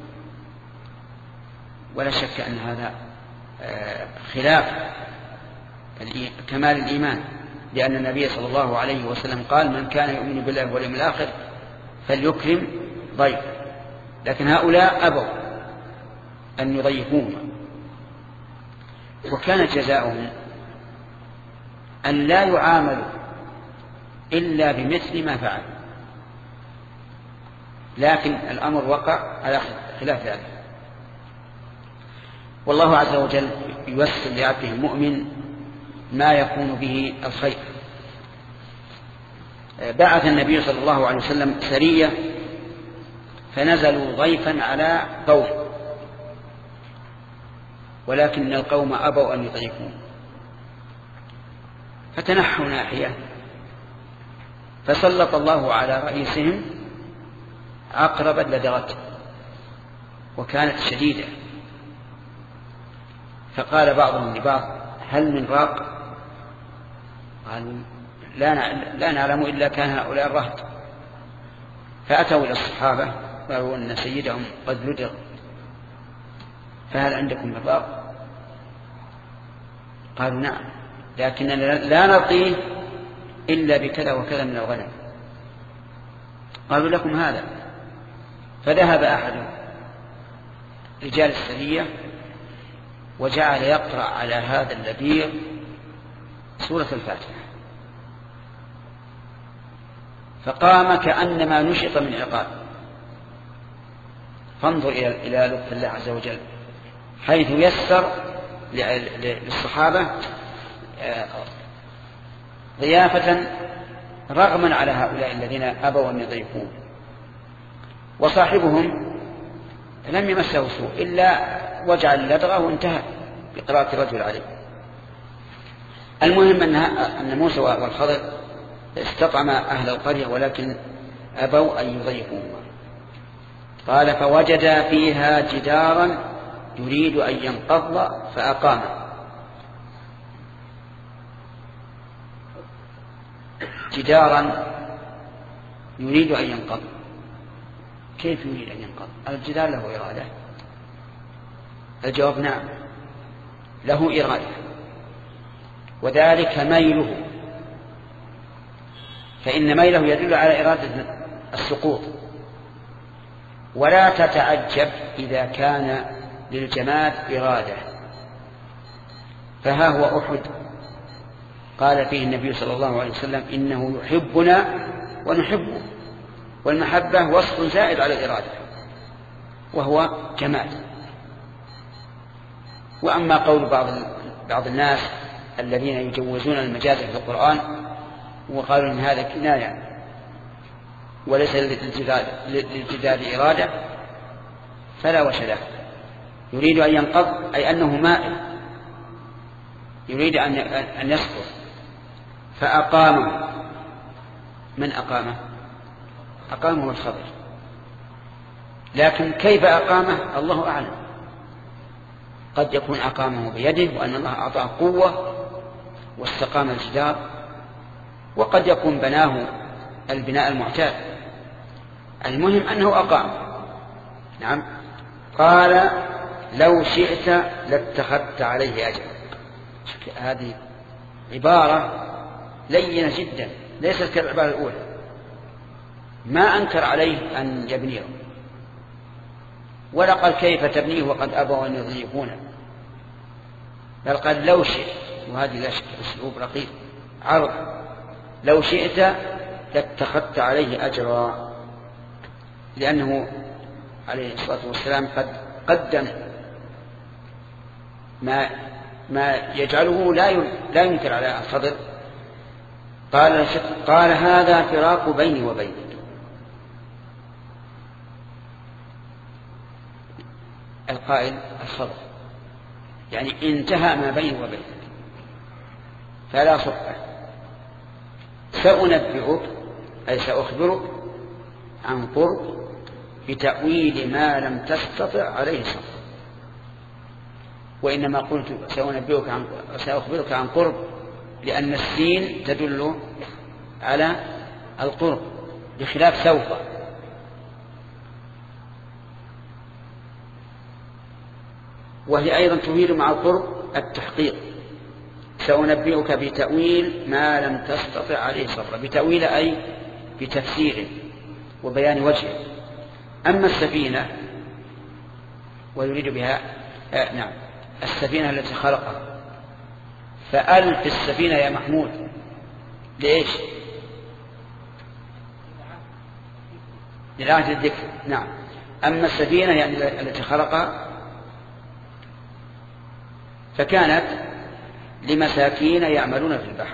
ولا شك أن هذا خلاف كمال الإيمان، لأن النبي صلى الله عليه وسلم قال من كان يؤمن بالله واليوم الآخر فليكرم ضيف، لكن هؤلاء أبوا أن يضيفوهم، وكان جزاؤهم أن لا يعاملوا إلا بمثل ما فعل، لكن الأمر وقع على خلاف ذلك. والله عز وجل ييسر لعبده المؤمن ما يكون به الخير. بعث النبي صلى الله عليه وسلم سرية فنزلوا ضيفا على قوم، ولكن القوم أبوا أن يضيفون، فتنحوا ناحية، فسلط الله على رئيسهم عقربا لدغته وكانت شديدة، فقال بعضهم لبعض هل من راق؟ قالوا لا نعلم إلا كان هؤلاء الرهط. فأتوا إلى الصحابة قالوا أن سيدهم قد لدغ، فهل عندكم من راق؟ قالوا نعم، لكننا لا نعطيه إلا بكذا وكذا من الغنم. قالوا لكم هذا. فذهب أحد رجال السرية وجعل يقرأ على هذا اللبيغ سورة الفاتحة، فقام كأنما نشط من عقاب. فانظر إلى لطف الله عز وجل، حيث يسر للصحابة ضيافة رغما على هؤلاء الذين أبوا أن يضيفون. وصاحبهم لم يمسه سوء إلا وجع اللدغة وانتهى بقراءة الرجل عليه. المهم أن موسى والخضر استطعم أهل القرية ولكن أبوا أن يضيفوه. قال فوجد فيها جدارا يريد أن ينقض فأقام. جدارا يريد أن ينقض، كيف يريد أن ينقض؟ الجدار له إرادة؟ الجواب نعم، له إرادة، وذلك ميله، فإن ميله يدل على إرادة السقوط. ولا تتعجب إذا كان للجماد إرادة، فها هو أحد قال فيه النبي صلى الله عليه وسلم إنه يحبنا ونحبه، والمحبة وصف زائد على الإرادة وهو جماد. وأما قول بعض بعض الناس الذين يجوزون المجاز في القرآن وقالوا إن هذا كناية وليس للجدال إرادة، فلا وجه له. يريد أن ينقض أي أنه مائل، يريد أن يسقط. فأقامه. من أقامه؟ أقامه الخضر، لكن كيف أقامه الله أعلم. قد يكون أقامه بيده وأن الله أعطاه قوة واستقام الجدار، وقد يكون بناه البناء المعتاد. المهم أنه أقام. نعم. قال لو شئت لاتخذت عليه أجرا. هذه عبارة لينة جدا، ليست كالعبارة الأولى. ما أنكر عليه أن يبنيه، ولا قال كيف تبنيه وقد أبوا أن يضيفونه، بل قال لو شئت وهذه لا شك أسلوب رقيق عرض، لو شئت لاتخذت عليه أجرا، لأنه عليه الصلاة والسلام قد قدم ما ما يجعله لا لا ينكر على الخضر. قال قال هذا فراق بيني وبينك. القائل الخضر يعني انتهى ما بيني وبينك فلا صحبة. سأنبئك أي سأخبرك عن قرب بتأويل ما لم تستطع عليه صبر. وإنما قلت سأنبئك عن سأخبرك عن قرب لأن السين تدل على القرب بخلاف سوف. وهي أيضا تفيد مع القرب التحقيق. سأنبئك بتأويل ما لم تستطع عليه صبرا، بتأويل أي بتفسير وبيان وجهه. أما السفينة ويريد بها آه نعم السفينة التي خلقها، فألف السفينة يا محمود ليش؟ للعهد الذكر. نعم. أما السفينة يعني التي خلقها فكانت لمساكين يعملون في البحر،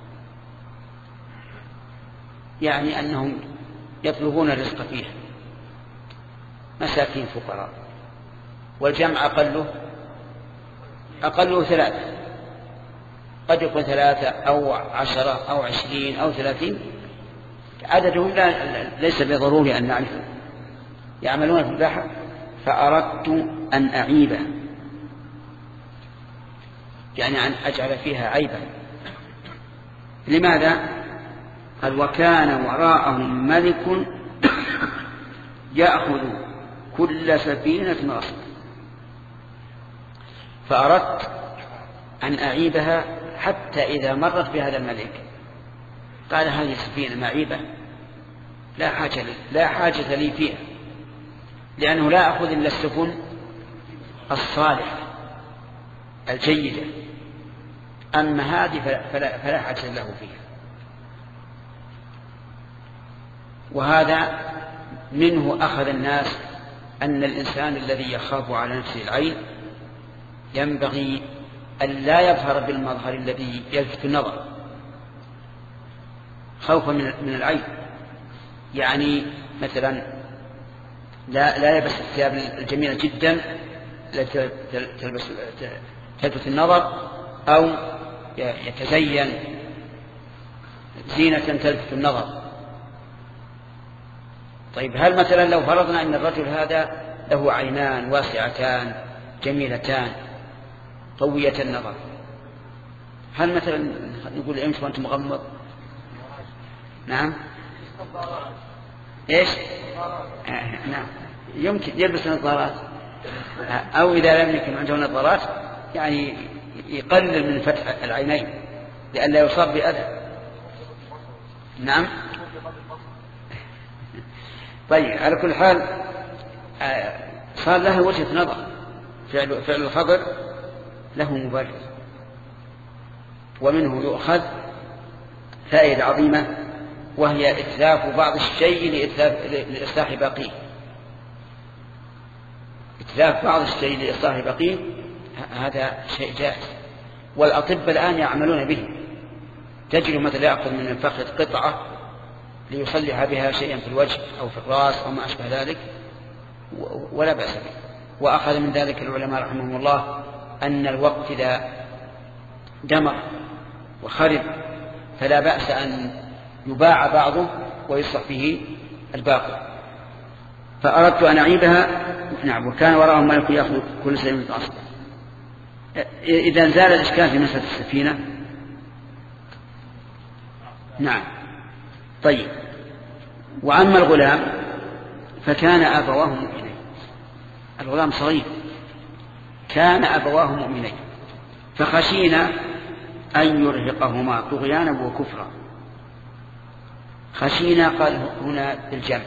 يعني أنهم يطلبون الرزق فيها، مساكين فقراء. والجمع أقله أقله ثلاثة، قد يكون ثلاثة أو عشرة أو عشرين أو ثلاثين، عددهم لا ليس بضروري أن نعرفه. يعملون في البحر فأردت أن أعيبه، يعني أن أجعل فيها عيبا. لماذا؟ قال وكان وراءهم ملك يأخذ كل سفينة غصبا، فأردت أن أعيبها حتى إذا مرت بهذا الملك قال هذه سفينة معيبة لا حاجة لي لا حاجة لي فيها، لأنه لا أخذ إلا السفن الصالحة الجيدة، أما هذه فلا, فلا حاجة له فيها. وهذا منه أخذ الناس أن الإنسان الذي يخاف على نفسه العين ينبغي أن لا يظهر بالمظهر الذي يلفت النظر خوفا من العين. يعني مثلا لا, لا يلبس الثياب الجميلة جدا تلبس تلفت النظر، أو يتزين زينة تلفت النظر. طيب هل مثلا لو فرضنا أن الرجل هذا له عينان واسعتان جميلتان قوية النظر، هل مثلا نقول امشي وانت مغمض؟ نعم. ايش؟ آه نعم يمكن يلبس نظارات، او اذا لم يكن عنده نظارات يعني يقلل من فتح العينين لئلا يصاب بأذى. نعم. طيب على كل حال صار لها وجهة نظر، فعل, فعل الخضر له مبرر. ومنه يؤخذ فائدة عظيمة، وهي إتلاف بعض الشيء لإصلاح باقيه. إتلاف بعض الشيء لإصلاح باقيه هذا شيء جائز، والأطباء الآن يعملون به. تجد مثلا يأخذ من الفخذ قطعة ليصلح بها شيئا في الوجه أو في الرأس أو ما أشبه ذلك ولا بأس به. وأخذ من ذلك العلماء رحمهم الله أن الوقت إذا دمر وخرب فلا بأس أن يباع بعضه ويصلح به الباقي. فأردت أن أعيبها. نعم. وكان وراءهم ملك يأخذ كل سفينة غصبا. إذا زال الإشكال في مسألة السفينة. نعم. طيب. وأما الغلام فكان أبواه مؤمنين. الغلام صغير كان أبواه مؤمنين فخشينا أن يرهقهما طغيانا وكفرا. خشينا قال هنا بالجمع،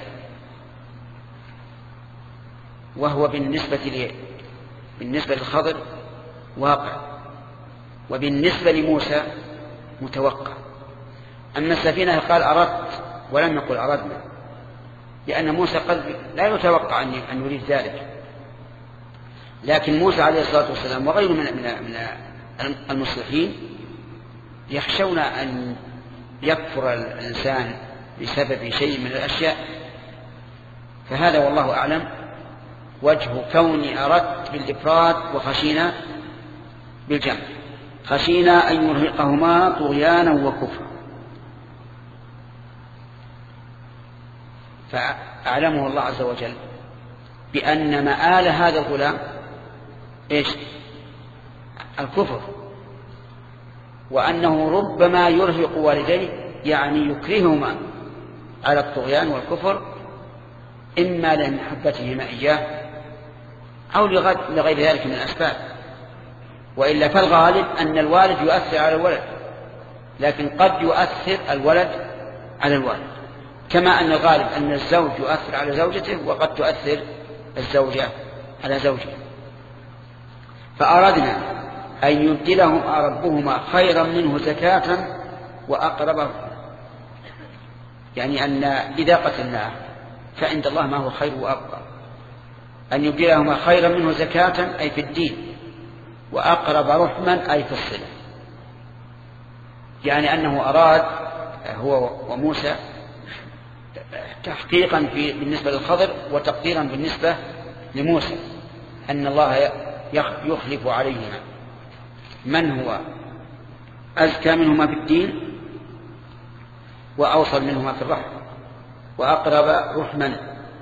وهو بالنسبة لي بالنسبة للخضر واقع، وبالنسبة لموسى متوقع. أما السفينة قال أردت ولم يقل أردنا، لأن موسى قد لا يتوقع أن يريد ذلك. لكن موسى عليه الصلاة والسلام وغيره من من المصلحين يخشون أن يكفر الإنسان بسبب شيء من الأشياء. فهذا والله أعلم وجه كوني أردت بالإفراد وخشينا بالجمع. خشينا أن يرهقهما طغيانا وكفرا. فأعلمه الله عز وجل بأن مآل هذا الغلام إيش؟ الكفر، وأنه ربما يرهق والديه، يعني يكرههما على الطغيان والكفر، إما لمحبتهما إياه أو لغير ذلك من الأسباب. وإلا فالغالب أن الوالد يؤثر على الولد، لكن قد يؤثر الولد على الوالد، كما أن الغالب أن الزوج يؤثر على زوجته وقد تؤثر الزوجة على زوجها. فأردنا أن يبدلهم ربهما خيرا منه زكاة وأقرب، يعني أن إذا قتلناه فعند الله ما هو خير وأبقى. أن يبدلهما خيرا منه زكاة أي في الدين، وأقرب رحما أي في الصلة. يعني أنه أراد هو وموسى تحقيقا في بالنسبة للخضر وتقديرا بالنسبة لموسى أن الله يخلف عليهما من هو أزكى منهما في الدين وأوصل منهما في الرحم وأقرب رحما.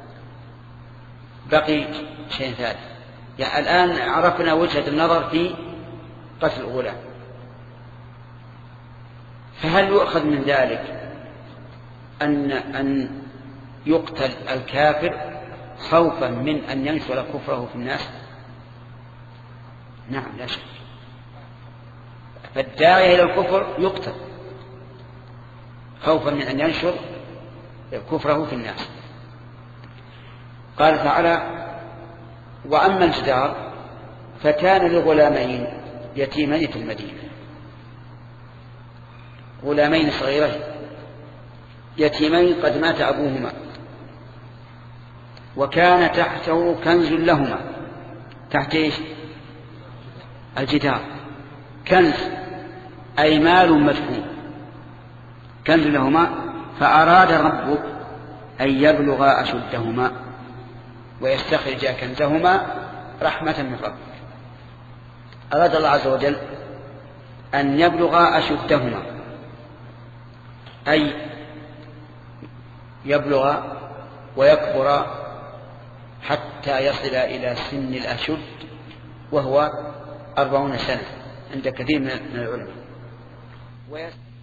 بقي شيء ثالث، يعني الآن عرفنا وجهة النظر في قتل الغلام، فهل يؤخذ من ذلك أن أن يقتل الكافر خوفا من أن ينشر كفره في الناس؟ نعم لا شك. فالداعي إلى الكفر يقتل خوفا من أن ينشر كفره في الناس. قال تعالى: وأما الجدار فكان لغلامين يتيمين في المدينة، غلامين صغيرين يتيمين قد مات أبوهما، وكان تحته كنز لهما. تحت إيش؟ الجدار. كنز أي مال مدفون، كنز لهما. فأراد ربك أن يبلغا أشدهما ويستخرج كنزهما رحمة من ربك. أراد الله عز وجل أن يبلغا أشدهما، أي يبلغ ويكبر حتى يصل إلى سن الأشد، وهو أربعون سنة عند كثير من العلماء.